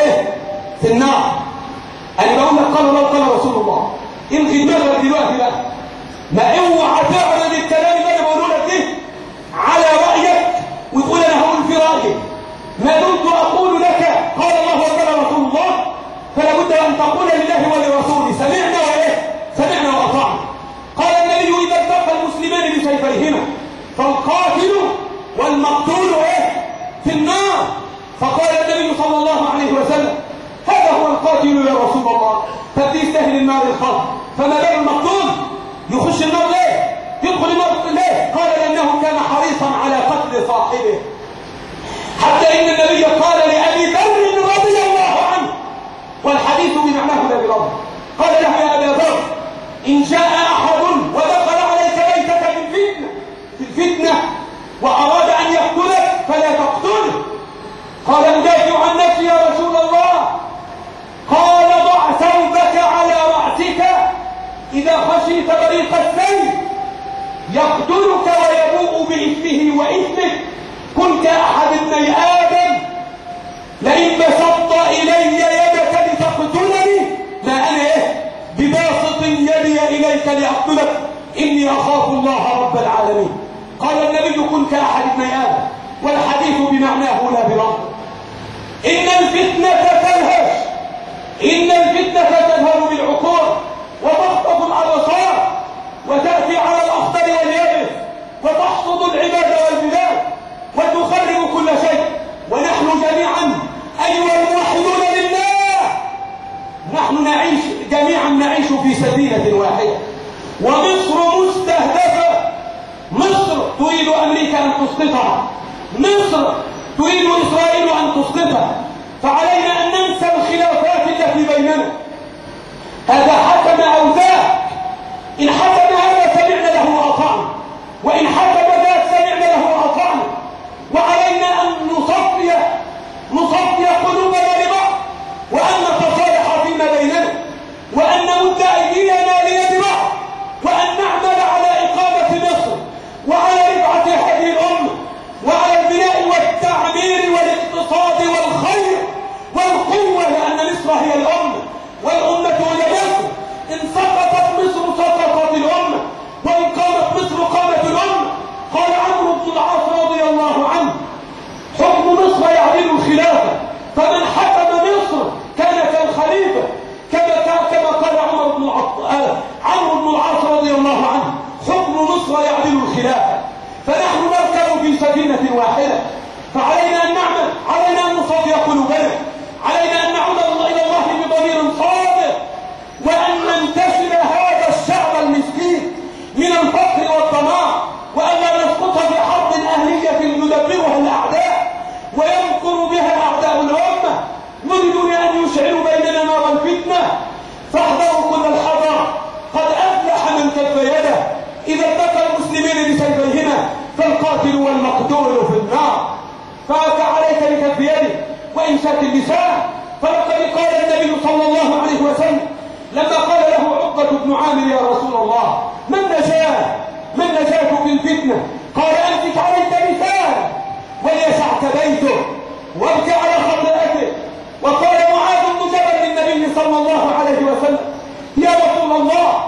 في النار. أنا بقول لك قال الله قال رسول الله، الغي دماغك دلوقتي بقى، ما اوعى تعرض الكلام اللي انا بقوله لك ده على رأيك وتقول انا هقول في رأيي. ما دمت اقول لك قال الله وقال رسول الله، فلا بد ان تقول لله ولرسوله سمعنا سمعنا واطعنا. قال النبي: اذا التقى المسلمان بسيفيهما فالقاتل والمقتول في النار. فقال النبي صلى الله عليه وسلم: هذا هو القاتل يا رسول الله، فدي يستاهل النار الخلق، فما بال المقتول يخش النار ليه؟ يدخل النار ليه؟ قال: لأنه كان حريصا على قتل صاحبه. حتى إن النبي قال لأبي ذر رضي الله عنه، والحديث بمعناه لا بلفظ، قال له: يا أبا ذر، إن جاء أحد ودخل عليك بيتك في الفتنة وأراد أن يقتلك فلا تقتله. قال: أدافع عن نفسي يا رسول الله. قال: ضع ثوبك على رأسك إذا خشيت بريق السيف يقتلك ويبوء بإثمه وإثمك. كن كأحد ابني آدم، لئن بسطت إلي يدك لتقتلني ما أنا بباسط يدي إليك لأقتلك، إني أخاف الله رب العالمين. قال النبي: كن كأحد ابني آدم، والحديث بمعناه لا بلفظ. إن الفتنة تلهج، إن الفتنة تذهب بالعقول وتخطف الأبصار وتأتي على الأخضر واليابس وتحصد العباد والبلاد وتخرب كل شيء. ونحن جميعا أيها الموحدون لله، نحن نعيش جميعا نعيش في سفينة واحدة، ومصر مستهدفة. مصر تريد أمريكا أن تسقطها، مصر تريد إسرائيل أن تسقطها. فعلينا أن ننسى الخلافات التي بيننا. هذا حكم أو ذاك، إن حكم هذا سمعنا له وأطعنا، وإن حكم ذاك سمعنا له وأطعنا. وعلينا أن نصفي قلوبنا لبعض، وأن نتصالح فيما بيننا، وأن نمد أيدينا ليد بعض، وأن نعمل على إقامة مصر وعلى رفعة هذه الأمة وعلى البناء والتعمير والاقتصاد والخير والقوة، لأن مصر هي الأمة والأمة هي مصر. إن سقطت مصر سقطت الأمة، وإن قامت مصر قامت الأمة. قال عمرو بن العاص رضي الله عنه: حكم مصر يعدل الخلافة، فمن حكم مصر كان كالخليفة، كما قال عمرو بن العاص رضي الله عنه: حكم مصر يعدل الخلافة. فنحن نركب في سفينة واحدة، فعلينا أن نعمل، علينا أن نصفي قلوبنا، علينا أن نعود إلى الله بضمير صادق، وأن ننتشل هذا الشعب المسكين من الفقر والطمع، وأن لا نسقط في حرب أهلية يدبرها الأعداء ويمكر بها أعداء الأمة يريدون أن يشعلوا بيننا نار الفتنة. فاحذروا كل الحذر، قد أفلح من كف يده. إذا التقى المسلمين بسيفيهما فالقاتل والمقتول في النار. فعليك بكف يده وإمساك اللسان. فلقد قال النبي صلى الله عليه وسلم لما قال له عقبة بن عامر: يا رسول الله، ما النجاة في الفتنة؟ قال: أمسك عليك لسانك وليسعك بيتك وابكي على خطيئتك. وقال معاذ بن جبل للنبي صلى الله عليه وسلم: يا رسول الله،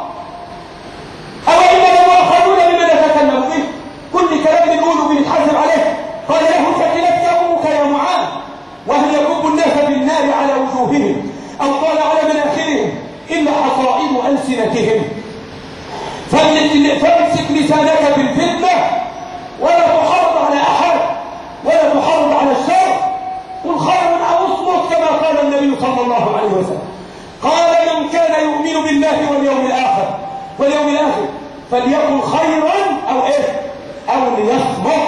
أو إننا مؤاخذون بما نتكلم به؟ كل كلام نقوله بنتحاسب عليه. قال له: ثكلتك أمك يا معاذ، وهل يكب الناس بالنار على وجوههم أو طال على مناخرهم إلا حصائد ألسنتهم. فامسك لسانك بالفتنة ولا تحرض على أحد ولا تحرض على الشر. قل خيرا أو اصمت كما قال النبي صلى الله عليه وسلم. قال من كان يؤمن بالله واليوم الآخر فليقل خيرا أو إيه أو ليصمت.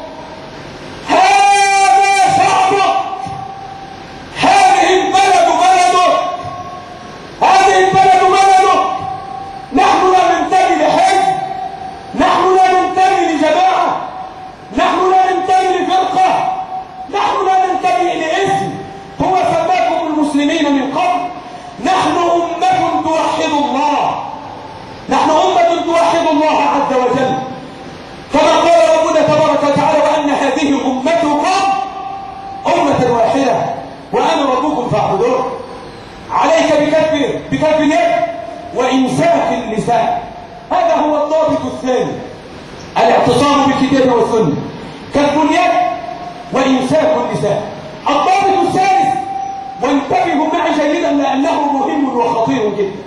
هذا شعبك، هذه البلد بلدك، هذه البلد بلدك. نحن لا ننتمي لحزب، نحن لا ننتمي لجماعة، نحن لا ننتمي لفرقة، نحن لا ننتمي لاسم هو سماكم المسلمين من قبل. نحن أمة توحد الله، نحن أمة توحد الله عز وجل، كما قال ربنا تبارك وتعالى وأن هذه أمتكم أمة واحدة وأنا ربكم فاعبدون. عليك بكف اليد وإمساك اللسان. هذا هو الضابط الثاني، الاعتصام بالكتاب والسنة، كف اليد وإمساك اللسان. الضابط الثالث، وانتبهوا معي جيدا لأنه مهم وخطير جدا،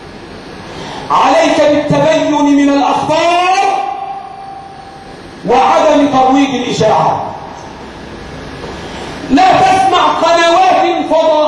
عليك بالتبين من الأخبار وعدم ترويج الإشاعات. لا تسمع قنوات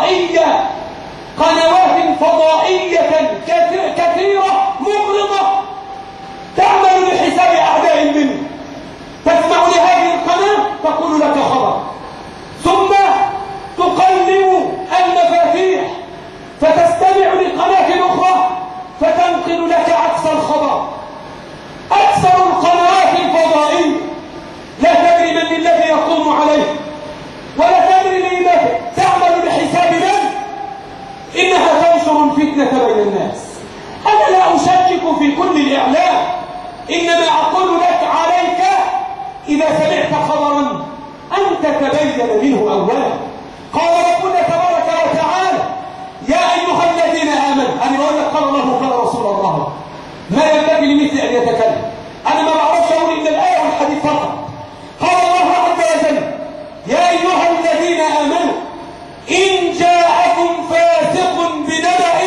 فضائية كثيرة مغرضة تعمل بحساب أعداء منه. تسمع لهذه القناة تقول لك خبر، ثم تقلب المفاتيح فتستمع لقناة أخرى فتنقل لك عكس الخبر. أكثر القنوات الفضائية لا تدري من الذي يقوم عليه ولا تدري لماذا، تعمل بحساب من؟ إنها تنشر الفتنة بين الناس. أنا لا أشكك في كل الإعلام، إنما أقول لك عليك إذا سمعت خبرا أن تتبين منه أولا. قال ربنا تبارك وتعالى يا أيها الذين آمنوا. أنا بقول لك قال الله قال رسول الله، ما ينبغي لمثل أن يتكلم. أنا ما بعرفش أقول إن الآية والحديث فقط. قال الله عز وجل يا أيها الذين آمنوا إن جاءكم فاسق بنبأ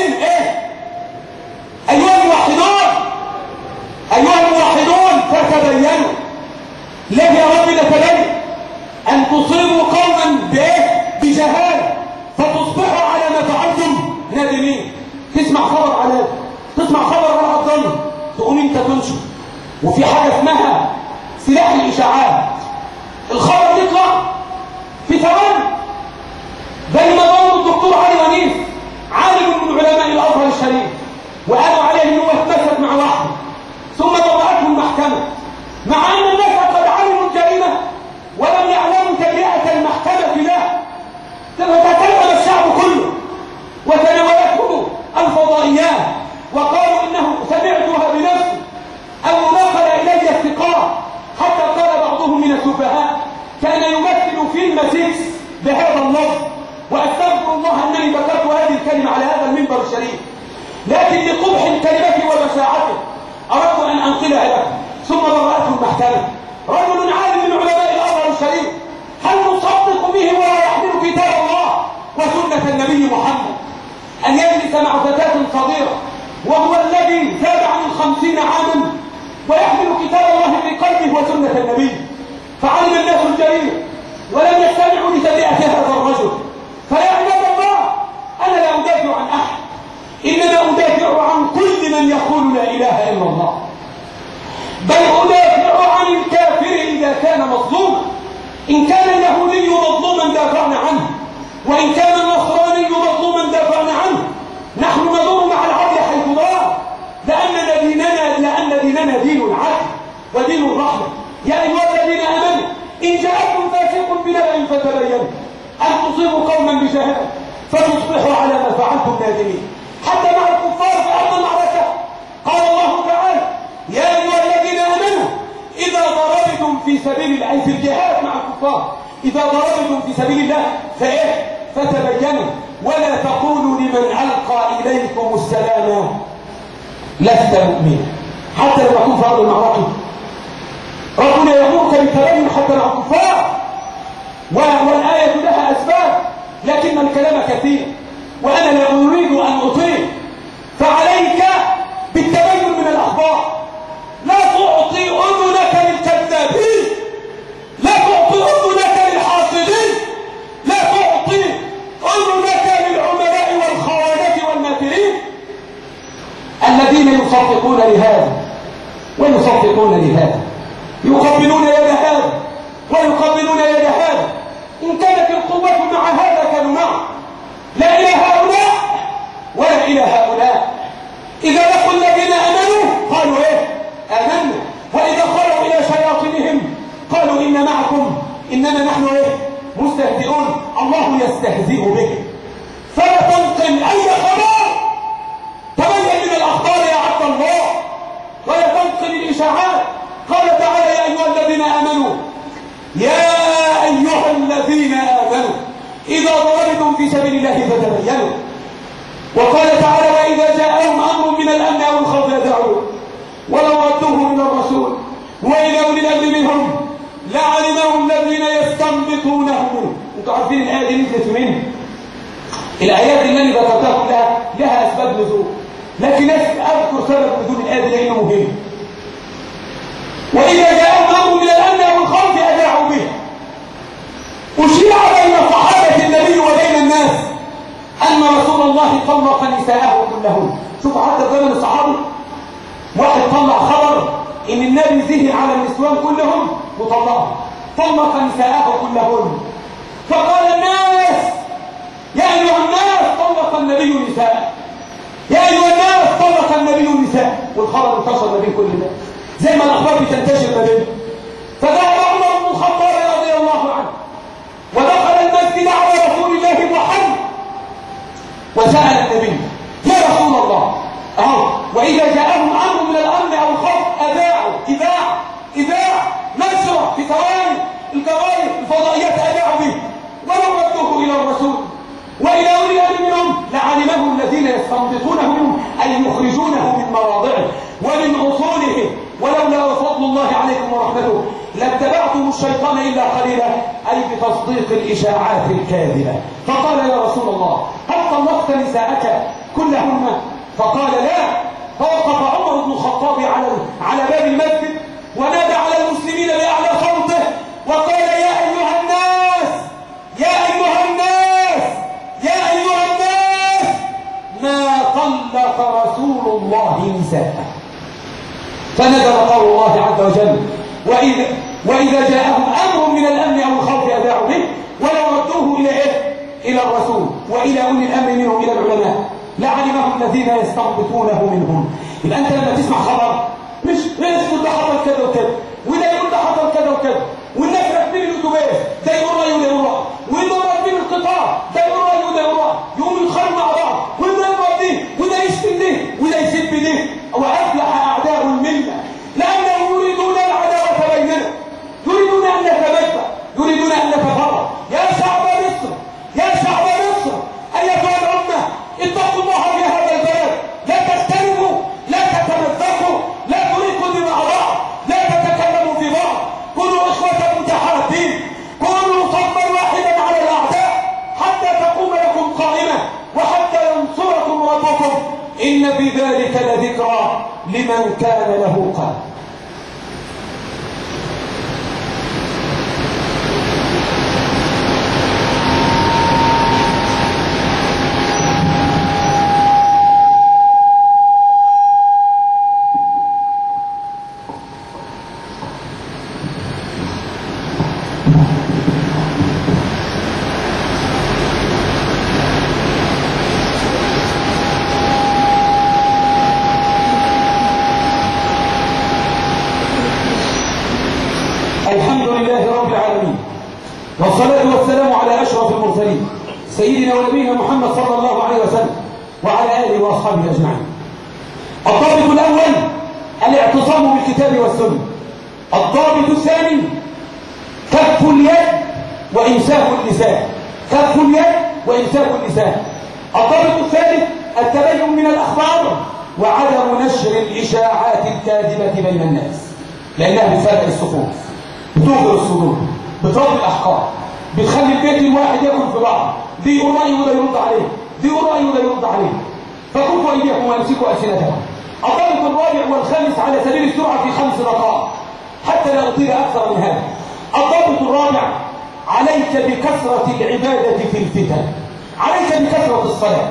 أيها الموحدون فتبينوا. ليه يا رب نتبين؟ أن تصيبوا قوما بجهالة فتصبحوا على ما فعلتم نادمين. تسمع خبر على الظن تقوم انت تنشر. وفي حاجة اسمها سلاح الإشاعات. الخبر يطلع في ثواني. بينما ظن الدكتور علي ونيس عالم من علماء الأزهر الشريف وقالوا عليه انه اتمسك مع واحد ثم برأته المحكمة، مع أن الناس قد علموا الجريمة ولم يعلموا تبرئة المحكمة له. فتكلم الشعب كله وتناولته الفضائيات وقالوا إنه سمعتها بنفسي أو نقل إلي الثقات، حتى قال بعضهم من السفهاء كان يمثل فيلم 6 بهذا اللفظ. وأستغفر الله أنني ذكرت هذه الكلمة على هذا المنبر الشريف، لكن لقبح الكلمة وبشاعته أردت أن أنقلها لكم. ثم برأته المحكمة رجل عالم من علماء الأزهر الشريف، هل نصدق به ولا يحمل كتاب الله وسنة النبي محمد؟ أن يجلس مع فتاة صغيرة وهو الذي زاد عن 50 عاما ويحمل كتاب الله في قلبه وسنة النبي. فعلم الناس الجريمة ولم يستمعوا لتبرئة هذا الرجل. فيا عباد الله، أنا لا أدافع عن أحد، إنما أدافع عن كل من يقول لا إله إلا الله، بل أدافع عن الكافر إذا كان مظلوما. إن كان اليهودي مظلوما دافعنا عنه، وإن كان النصراني مظلوما دافعنا عنه. نحن ندور مع العدل حيث دار، لأن ديننا دين العدل ودين الرحمة. يا أيها الذين آمنوا إن جاءكم فاسق بنبأ فتبينوا أن تصيبوا قوما بجهالة فتصبحوا على ما فعلتم نادمين. حتى مع الكفار في أرض المعركة قال الله تعالى يا أيها الذين آمنوا إذا ضربتم في سبيل الله، في الجهاد مع الكفار، إذا ضربتم في سبيل الله فتبينوا ولا تقولوا لمن ألقى إليكم السلام لست مؤمنا. حتى لما تكون في أرض المعركة ربنا يأمرك بالتبين حتى مع الكفار، والآية لها أسباب، لكن الكلام كثير. وأنا لا أريد أن أطيل، فعليك بالتبين من الأخبار. لا تعطي أذنك للكذابين، لا تعطي أذنك للحاصدين، لا تعطي أذنك للعملاء والخونة والماكرين الذين يصفقون لهذا ويصفقون لهذا، يقبلون يد هذا ويقبلون يد هذا. إن كانت القوة مع هذا كانوا معه، لا إلى هؤلاء ولا إلى هؤلاء. إذا لقوا الذين آمنوا قالوا إيه؟ آمنا. وإذا خلوا إلى شياطينهم قالوا إن معكم إنما نحن إيه؟ مستهزئون. الله يستهزئ بهم. فلا تنقل أي خبر، تبين من الأخبار يا عبد الله، ولا تنقل الإشاعات. قال تعالى يا أيها الذين آمنوا، يا أيها الذين آمنوا إذا ضربتم في سبيل الله فتبينوا. وقال تعالى وإذا جاءهم أمر من الأمن أو الخوف يدعوا ولو ردوه إلى الرسول وإلى أولي الأمر منهم لعلمه الذين يستنبطونه منه. أنتم عارفين الآية دي نزلت منه. الآيات اللي أنا ذكرتها كلها لها أسباب نزول، لكن أذكر سبب نزول الآية دي لأنه مهم. وإذا جاءهم أمر من الأمن أو الخوف أذاعوا به. أشيع بين صحابة النبي وبين الناس أن رسول الله طلق نساءه كلهن. شوف حتى زمن الصحابة واحد طلع خبر إن النبي زهي على النسوان كلهم وطلقهم، طلق نساءه كلهن. فقال الناس يا أيها الناس طلق النبي نساء، يا أيها الناس طلق النبي نساء. والخبر انتشر ما بين كل ده زي ما الأخبار بتنتشر ما بين. فذهب عمر بن الخطاب رضي الله عنه ودخل المسجد على رسول الله محمد وسأل النبي يا رسول الله وإذا جاءهم أمر من الأمن أو الخوف أذاعوا إذاع نشر في ثواني الجرائد الفضائيات أذاعوا به ولو ردوه إلى الرسول وإلى أولي الأمر منهم لعلمه الذين يستنبطونه منهم أي يخرجونه من مواضعه ومن أصوله ولولا فضل الله عليكم ورحمته لاتبعتم الشيطان إلا قليلا أي بتصديق الإشاعات الكاذبة. فقال يا رسول الله هل طلقت نساءك كلهن؟ فقال لا. فوقف عمر بن الخطاب على باب المسجد ونادى على المسلمين بأعلى صوته وقال يا أيها الناس يا أيها الناس يا أيها الناس ما طلق رسول الله نساءه. فنزل قول الله عز وجل وإذا جاءهم أمر من الأمن أو الخوف أذاعوا به ولو ردوه إلى إيه؟ إلى الرسول وإلى أولي الأمر منهم إلى العلماء لعلمه الذين يستنبطونه منهم. يبقى أنت لما تسمع خبر مش يقول ده حصل كذا وكذا وده يقول ده حصل كذا وكذا والناس راكبين الأتوبيس ده يقول رأيه وده يقول رأيه وده راكبين القطار ده يقول رأيه وده يقول رأيه يقوموا يتخانقوا مع بعض وده يضرب دي وده يشتم دي وده يسب دي. وأفلح أعداء الملة لأنهم يريدون العداوة بيننا، يريدون أن نتبدل، يريدون أن نتفرق. يا شعب مصر يا شعب مصر أيتها الأمة اتقوا الله في هذا البلد، لا تختلفوا لا تتمزقوا لا تريقوا دماء بعض لا تتكلموا في بعض، كونوا إخوة متحابين، كونوا صفا واحدا على الأعداء حتى تقوم لكم قائمة وحتى ينصركم ربكم. إن في ذلك لذكرى لمن كان له قلب. والصلاة والسلام على أشرف المرسلين سيدنا ونبينا محمد صلى الله عليه وسلم وعلى آله وأصحابه أجمعين. الضابط الأول الاعتصام بالكتاب والسنة. الضابط الثاني كف اليد وإمساك اللسان. كف اليد وإمساك اللسان. الضابط الثالث التبين من الأخبار وعدم نشر الإشاعات الكاذبة بين الناس لأنها بتفرق الصفوف، بتوغر الصدور، بترد الأحقاد، بتخلي البيت الواحد ياكل في بعض، دي يقول رأيه وده يرد عليه، دي رأيه لا يرد عليه. فكفوا أيديكم وامسكوا ألسنتكم. الضابط الرابع والخامس على سبيل السرعة في 5 دقائق حتى لا أطيل أكثر من هذا. الضابط الرابع: عليك بكثرة العبادة في الفتن، عليك بكثرة الصلاة،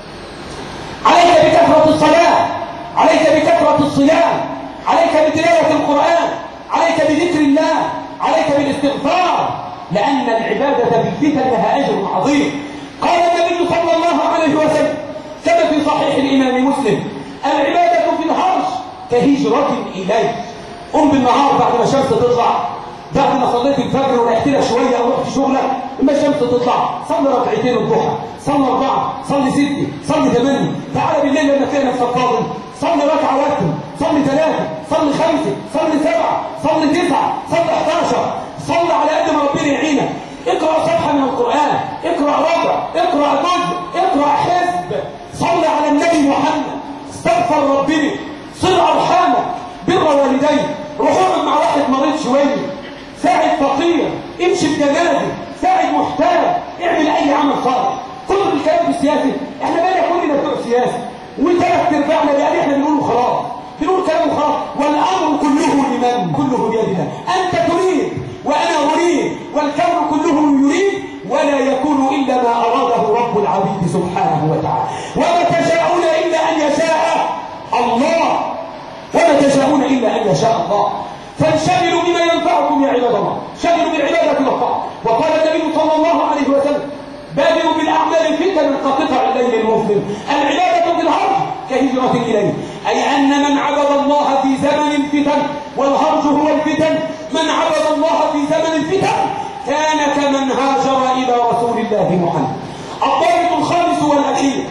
عليك بكثرة الصلاة، عليك بكثرة الصيام، عليك بتلاوة القرآن، عليك بذكر الله، عليك بالاستغفار، لأن العبادة في الفتن لها أجر عظيم. قال النبي صلى الله عليه وسلم كما في صحيح الإمام مسلم: العبادة في الهرج كهجرة إليه. قم بالنهار بعد ما الشمس تطلع، بعد ما صليت الفجر وريحت لك شويه او رحت شغلك، اما الشمس تطلع صلي ركعتين الضحى، صلي 4، صلي 6، صلي 8. تعالى بالليل لما تلاقي نفسك فاضي صلي ركعه واحده، صلي 3، صلي 5، صلي 7، صلي 9، صلي 11. صلي على قد ما ربنا يعينك. اقرا صفحه من القران، اقرا ربع، اقرا جزء، اقرا حزب. صلي على النبي محمد، استغفر ربنا، صل ارحامك، بر والديك، روح اقعد مع واحد مريض شويه، ساعد فقير، امشي بجنازه، ساعد محتاج، اعمل اي عمل صالح. كل الكلام السياسي احنا بقى كلنا بتوع سياسي وثلاث ارباعنا بقى احنا بنقول خلاص، بنقول كلام خلاص. والامر كله لمن؟ كله بيد الله. انت تريد وانا اريد والكون كله يريد، ولا يكون الا ما اراده رب العبيد سبحانه وتعالى. وما تشاءون الا ان يشاء الله، وما تشاءون الا ان يشاء الله. فانشغلوا بما ينفعكم يا عباد الله، شغلوا بالعبادة والطاعة. وقال النبي صلى الله عليه وسلم: بادروا بالأعمال فتنا كقطع الليل المظلم. العبادة بالهرج كهجرة إليه، أي أن من عبد الله في زمن الفتن، والهرج هو الفتن، من عبد الله في زمن الفتن كان كمن هاجر إلى رسول الله محمد. الضابط الخامس والأخير،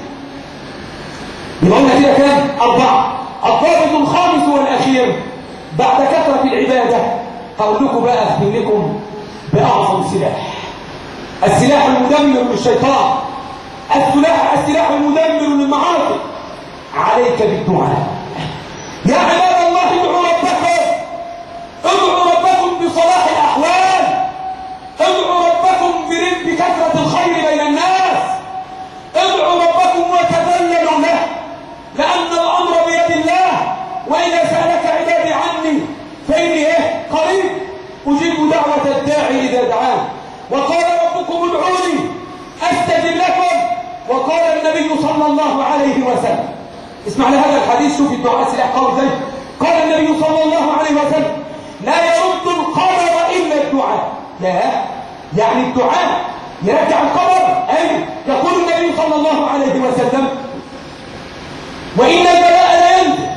يبقى قلنا كده كام؟ 4. الضابط الخامس والأخير بعد كثرة العبادة، هقول لكم بقى أختم لكم بأعظم سلاح، السلاح المدمر للشيطان، السلاح المدمر للمعاصي. عليك بالدعاء يا عباد الله. ادعوا ربكم، ادعوا ربكم بصلاح الأحوال، ادعوا ربكم بكثرة الخير بين الناس، ادعوا ربكم وتذللوا له، لأن الأمر بيد الله. وإذا سألك عبادي عني فإني قريب أجيب دعوة الداعي إذا دعان. وقال ربكم ادعوني أستجب لكم. وقال النبي صلى الله عليه وسلم، اسمع لهذا الحديث، شوف الدعاء سلاح قوي ازاي. قال النبي صلى الله عليه وسلم: لا يرد القدر إلا الدعاء. لا يعني الدعاء يرجع القدر. أي يقول النبي صلى الله عليه وسلم: وإن البلاء لا ينزل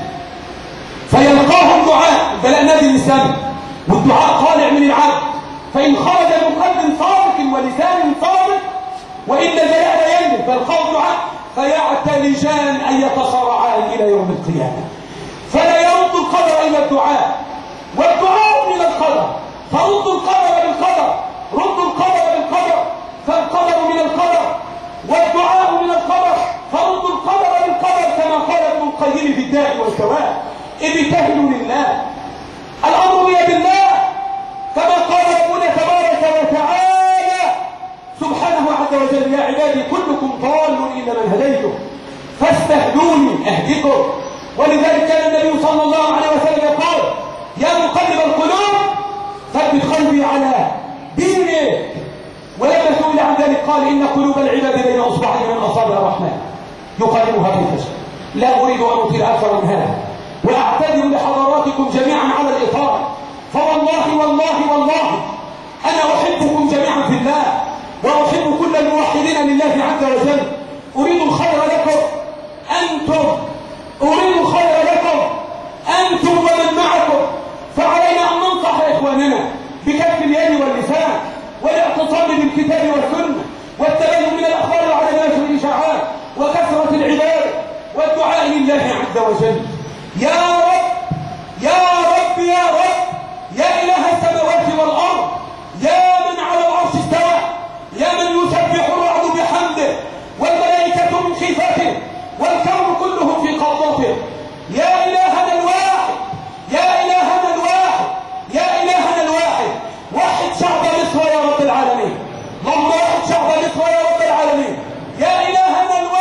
فيلقاه الدعاء. البلاء نازل من السماء والدعاء طالع من العبد، فإن خرج من قلب صادق ولسان صادق وإن البلاء لا ينزل فيلقاه الدعاء فيعتلجان أن يتصارعان إلى يوم القيامة. فلا يرد القدر إلا الدعاء، والدعاء من القدر، فرد القدر بالقدر، رد القدر بالقدر، فالقدر من القدر والدعاء من القدر، فرد القدر بالقدر، كما قال ابن القيم في الداء والدواء: ابتهلوا لله، الأمر بيد الله، كما قال ربنا تبارك وتعالى سبحانه عز وجل: يا عبادي كلكم ضال إلا من هديته فاستهدوني أهدكم. ولذلك كان النبي صلى الله عليه وسلم يقول: يا مقلب القلوب ثبت قلبي على دينك. ولما سئل عن ذلك قال: إن قلوب العباد بين أصبعين من أصابع الرحمن يقلبها كيف شاء. لا أريد أن أطيل أكثر من هذا، وأعتذر لحضراتكم جميعا على الإطالة، فوالله والله والله أنا أحبكم جميعا في الله، وأحب كل الموحدين لله عز وجل. أريد الخير لكم أنتم، أريد الخير لكم أنتم ومن معكم، فعلينا أن ننصح إخواننا بكف اليد واللسان، والاعتصام بالكتاب والسنة، والتبين من الأخبار وعلى نشر الإشاعات، وكثرة العبادة والدعاء لله عز وجل. يا رب يا رب يا رب، يا إله السماوات والأرض، يا من على العرش استوى، يا من يسبح الرعد بحمده والملائكة من خيفته والكون كله في قبضته. يا إلهنا الواحد، يا إلهنا الواحد، يا إلهنا الواحد، وحد شعب مصر يا رب العالمين، اللهم وحد شعب مصر يا رب العالمين. يا إلهنا الواحد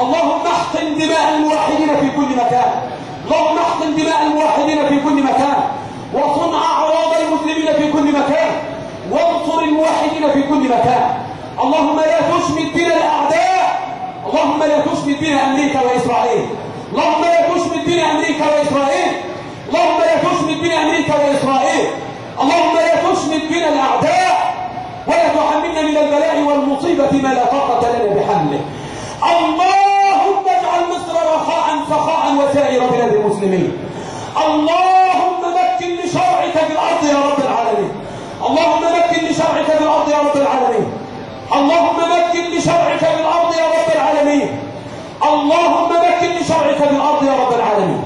اللهم احقن دماء الموحدين في كل مكان، اللهم احقن دماء الموحدين في كل مكان، وصن أعراض المسلمين في كل مكان، وانصر الموحدين في كل مكان. اللهم لا تشمت بنا الأعداء، اللهم لا تشمت بنا أمريكا وإسرائيل، اللهم لا تشمت بنا أمريكا وإسرائيل، اللهم لا تشمت بنا أمريكا وإسرائيل، اللهم لا تشمت بنا الأعداء، ولا تحملنا من البلاء والمصيبة ما لا طاقة لنا بحمله. اللهم اجعل مصر رخاء سخاء وسائر بلاد المسلمين. اللهم مكن لشرعك في الأرض يا رب العالمين، اللهم مكن لشرعك في الأرض يا رب العالمين، اللهم مكن لشرعك في الأرض يا رب العالمين، اللهم مكن لشرعك في الأرض يا رب العالمين.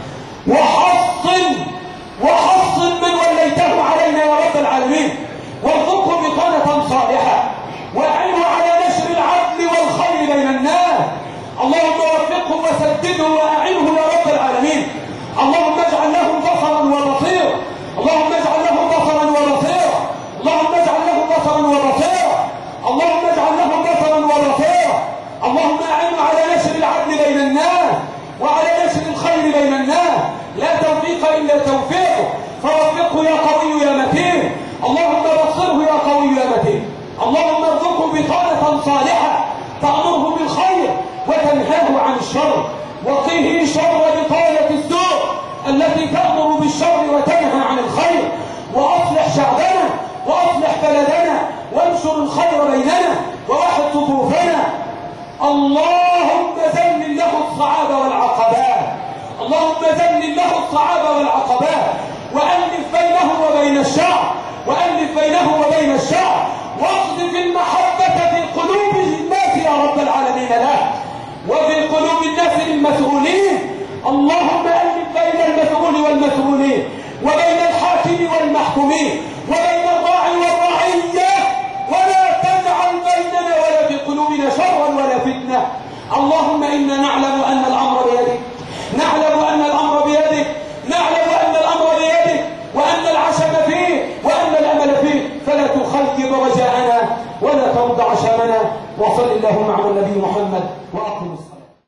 وحصن من وليته علينا يا رب العالمين، وارزقه بطانة صالحة، وأعنه على نشر العدل والخير بين الناس. اللهم وفقه وسدده وأعنه يا رب العالمين. اللهم اجعل له بصرا وبصيرا، اللهم اجعل له بصرا وبصيرا، اللهم اجعل له بصرا وبصيرا، اللهم اجعل له بصرا وبصيرا. اللهم أعنه على نشر العدل بين الناس وعلى نشر الخير بين الناس. لا توفيق إلا توفيقه، فوفقه يا قوي يا متين. اللهم بصره يا قوي يا متين. اللهم ارزقه بطانة صالحة تأمره بالخير وتنهاه عن الشر، وقيه شر بطانة السوء التي تأمر بالشر وتنهى عن الخير. وأصلح شعبنا وأصلح بلدنا وانشر الخير بيننا ووحد صفوفنا. اللهم ذلل له الصعاب والعقبات، اللهم ذلل له الصعاب والعقبات، وألف بينه وبين الشعب، وألف بينه وبين الشعب، واقذف المحبة في قلوب الناس يا رب العالمين له، وفي قلوب الناس للمسؤولين. اللهم ألف بين المسؤول والمسؤولين، وبين الحاكم والمحكومين، وبين الراعي والرعية، ولا تجعل بيننا ولا في قلوبنا شرا ولا فتنة. اللهم إنا نعلم أن الأمر بيدك، نعلم أن الأمر بيدك، نعلم أن الأمر بيدك، وأن العشم فيه، وأن الأمل فيه، فلا تخيب رجاءنا ولا ترد عشمنا. وصل اللهم على النبي محمد